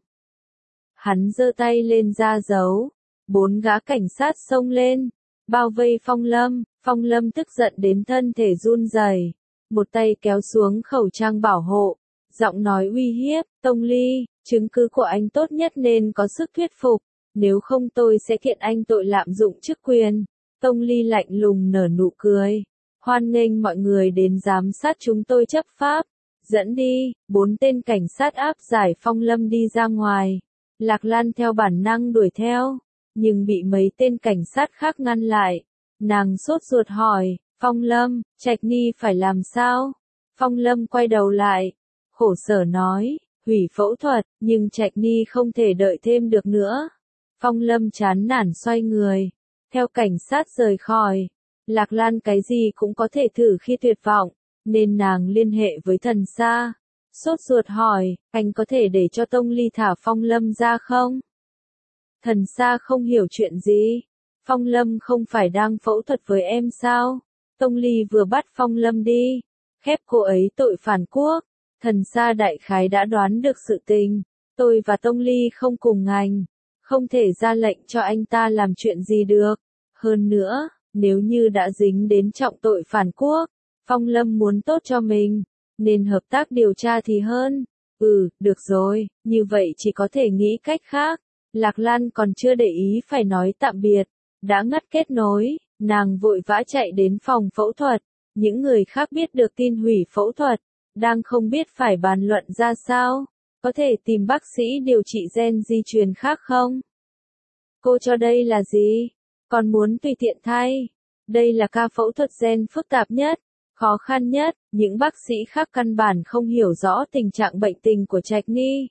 Hắn giơ tay lên ra dấu, 4 gã cảnh sát xông lên, bao vây Phong Lâm. Phong Lâm tức giận đến thân thể run rẩy, một tay kéo xuống khẩu trang bảo hộ. Giọng nói uy hiếp, Tông Ly, chứng cứ của anh tốt nhất nên có sức thuyết phục, nếu không tôi sẽ kiện anh tội lạm dụng chức quyền. Tông Ly lạnh lùng nở nụ cười, hoan nghênh mọi người đến giám sát chúng tôi chấp pháp. Dẫn đi, 4 tên cảnh sát áp giải Phong Lâm đi ra ngoài. Lạc Lan theo bản năng đuổi theo, nhưng bị mấy tên cảnh sát khác ngăn lại. Nàng sốt ruột hỏi, Phong Lâm, Trạch Ni phải làm sao? Phong Lâm quay đầu lại, khổ sở nói, hủy phẫu thuật, nhưng Trạch Ni không thể đợi thêm được nữa. Phong Lâm chán nản xoay người, theo cảnh sát rời khỏi. Lạc Lan cái gì cũng có thể thử khi tuyệt vọng, nên nàng liên hệ với Thần Sa. Sốt ruột hỏi, anh có thể để cho Tông Ly thả Phong Lâm ra không? Thần Sa không hiểu chuyện gì. Phong Lâm không phải đang phẫu thuật với em sao? Tông Ly vừa bắt Phong Lâm đi, khép cô ấy tội phản quốc. Thần Sa đại khái đã đoán được sự tình. Tôi và Tông Ly không cùng ngành, không thể ra lệnh cho anh ta làm chuyện gì được. Hơn nữa, nếu như đã dính đến trọng tội phản quốc, Phong Lâm muốn tốt cho mình, nên hợp tác điều tra thì hơn. Được rồi, như vậy chỉ có thể nghĩ cách khác. Lạc Lan còn chưa để ý phải nói tạm biệt, đã ngắt kết nối, nàng vội vã chạy đến phòng phẫu thuật. Những người khác biết được tin hủy phẫu thuật, đang không biết phải bàn luận ra sao. Có thể tìm bác sĩ điều trị gen di truyền khác không? Cô cho đây là gì? Còn muốn tùy tiện thay? Đây là ca phẫu thuật gen phức tạp nhất, khó khăn nhất, những bác sĩ khác căn bản không hiểu rõ tình trạng bệnh tình của Trạch Ni.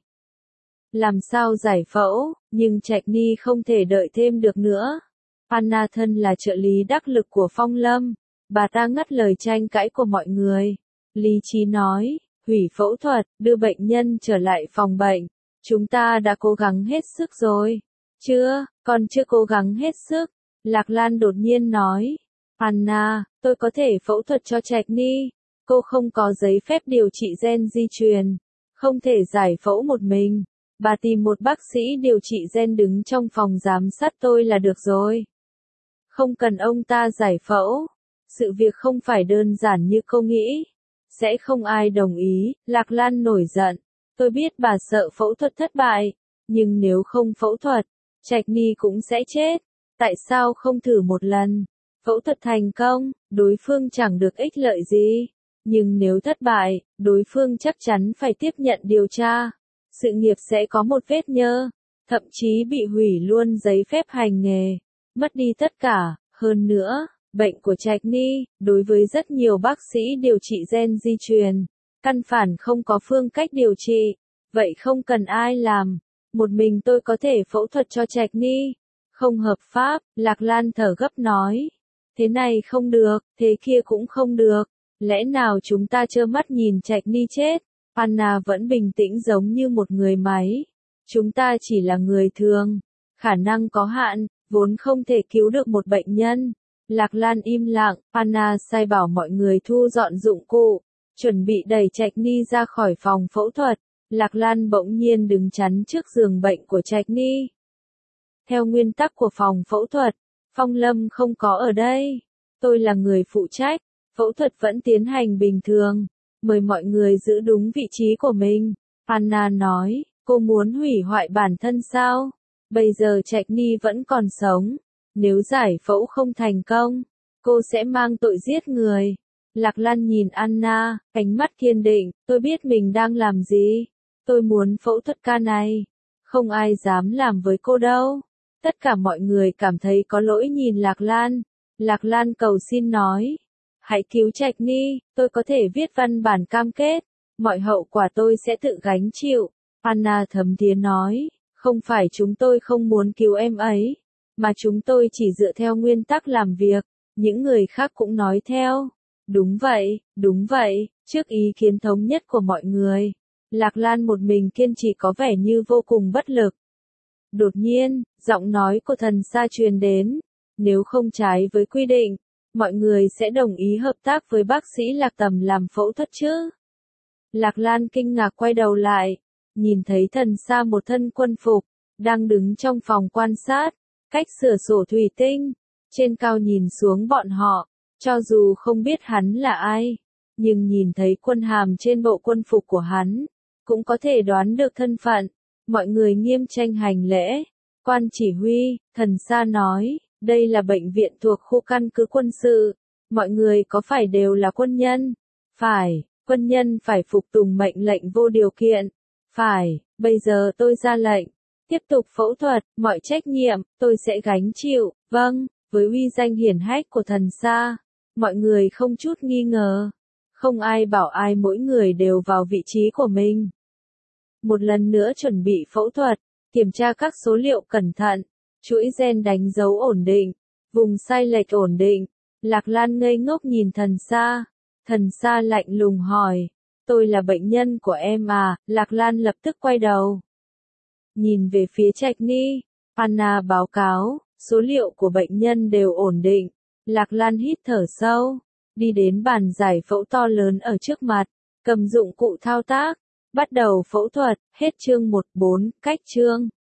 Làm sao giải phẫu, nhưng Trạch Ni không thể đợi thêm được nữa. Anna thân là trợ lý đắc lực của Phong Lâm, bà ta ngắt lời tranh cãi của mọi người. Lý trí nói, hủy phẫu thuật, đưa bệnh nhân trở lại phòng bệnh. Chúng ta đã cố gắng hết sức rồi. Còn chưa cố gắng hết sức. Lạc Lan đột nhiên nói. Anna, tôi có thể phẫu thuật cho Trạch Ni. Cô không có giấy phép điều trị gen di truyền. Không thể giải phẫu một mình. Bà tìm một bác sĩ điều trị gen đứng trong phòng giám sát tôi là được rồi. Không cần ông ta giải phẫu. Sự việc không phải đơn giản như cô nghĩ. Sẽ không ai đồng ý. Lạc Lan nổi giận. Tôi biết bà sợ phẫu thuật thất bại. Nhưng nếu không phẫu thuật, Trạch Ni cũng sẽ chết. Tại sao không thử một lần? Phẫu thuật thành công, đối phương chẳng được ích lợi gì. Nhưng nếu thất bại, đối phương chắc chắn phải tiếp nhận điều tra. Sự nghiệp sẽ có một vết nhơ. Thậm chí bị hủy luôn giấy phép hành nghề. Mất đi tất cả. Hơn nữa, bệnh của Trạch Ni, đối với rất nhiều bác sĩ điều trị gen di truyền, căn bản không có phương cách điều trị, vậy không cần ai làm, một mình tôi có thể phẫu thuật cho Trạch Ni. Không hợp pháp, Lạc Lan thở gấp nói. Thế này không được, thế kia cũng không được, lẽ nào chúng ta trơ mắt nhìn Trạch Ni chết? Anna vẫn bình tĩnh giống như một người máy. Chúng ta chỉ là người thường, khả năng có hạn, vốn không thể cứu được một bệnh nhân. Lạc Lan im lặng, Anna sai bảo mọi người thu dọn dụng cụ, chuẩn bị đẩy Trạch Ni ra khỏi phòng phẫu thuật. Lạc Lan bỗng nhiên đứng chắn trước giường bệnh của Trạch Ni. Theo nguyên tắc của phòng phẫu thuật, Phong Lâm không có ở đây. Tôi là người phụ trách, phẫu thuật vẫn tiến hành bình thường. Mời mọi người giữ đúng vị trí của mình. Anna nói, cô muốn hủy hoại bản thân sao? Bây giờ Trạch Ni vẫn còn sống. Nếu giải phẫu không thành công, cô sẽ mang tội giết người. Lạc Lan nhìn Anna, ánh mắt kiên định, tôi biết mình đang làm gì. Tôi muốn phẫu thuật ca này. Không ai dám làm với cô đâu. Tất cả mọi người cảm thấy có lỗi nhìn Lạc Lan. Lạc Lan cầu xin nói. Hãy cứu Trạch Ni, tôi có thể viết văn bản cam kết. Mọi hậu quả tôi sẽ tự gánh chịu. Anna thấm thía nói. Không phải chúng tôi không muốn cứu em ấy, mà chúng tôi chỉ dựa theo nguyên tắc làm việc. Những người khác cũng nói theo. Đúng vậy, trước ý kiến thống nhất của mọi người. Lạc Lan một mình kiên trì có vẻ như vô cùng bất lực. Đột nhiên, giọng nói của Thần Sa truyền đến. Nếu không trái với quy định, mọi người sẽ đồng ý hợp tác với bác sĩ Lạc Tầm làm phẫu thuật chứ? Lạc Lan kinh ngạc quay đầu lại, nhìn thấy Thần Sa một thân quân phục, đang đứng trong phòng quan sát, cách cửa sổ thủy tinh, trên cao nhìn xuống bọn họ, cho dù không biết hắn là ai, nhưng nhìn thấy quân hàm trên bộ quân phục của hắn, cũng có thể đoán được thân phận. Mọi người nghiêm tranh hành lễ. Quan chỉ huy, Thần Sa nói, đây là bệnh viện thuộc khu căn cứ quân sự. Mọi người có phải đều là quân nhân? Phải, quân nhân phải phục tùng mệnh lệnh vô điều kiện. Phải, bây giờ tôi ra lệnh. Tiếp tục phẫu thuật, mọi trách nhiệm, tôi sẽ gánh chịu. Vâng, với uy danh hiển hách của Thần Sa, mọi người không chút nghi ngờ. Không ai bảo ai, mỗi người đều vào vị trí của mình. Một lần nữa chuẩn bị phẫu thuật, kiểm tra các số liệu cẩn thận, chuỗi gen đánh dấu ổn định, vùng sai lệch ổn định. Lạc Lan ngây ngốc nhìn Thần Sa. Thần Sa lạnh lùng hỏi, tôi là bệnh nhân của em à? Lạc Lan lập tức quay đầu. Nhìn về phía Trạch Ni, Anna báo cáo, số liệu của bệnh nhân đều ổn định. Lạc Lan hít thở sâu, đi đến bàn giải phẫu to lớn ở trước mặt, cầm dụng cụ thao tác, bắt đầu phẫu thuật. Hết chương 14, cách chương.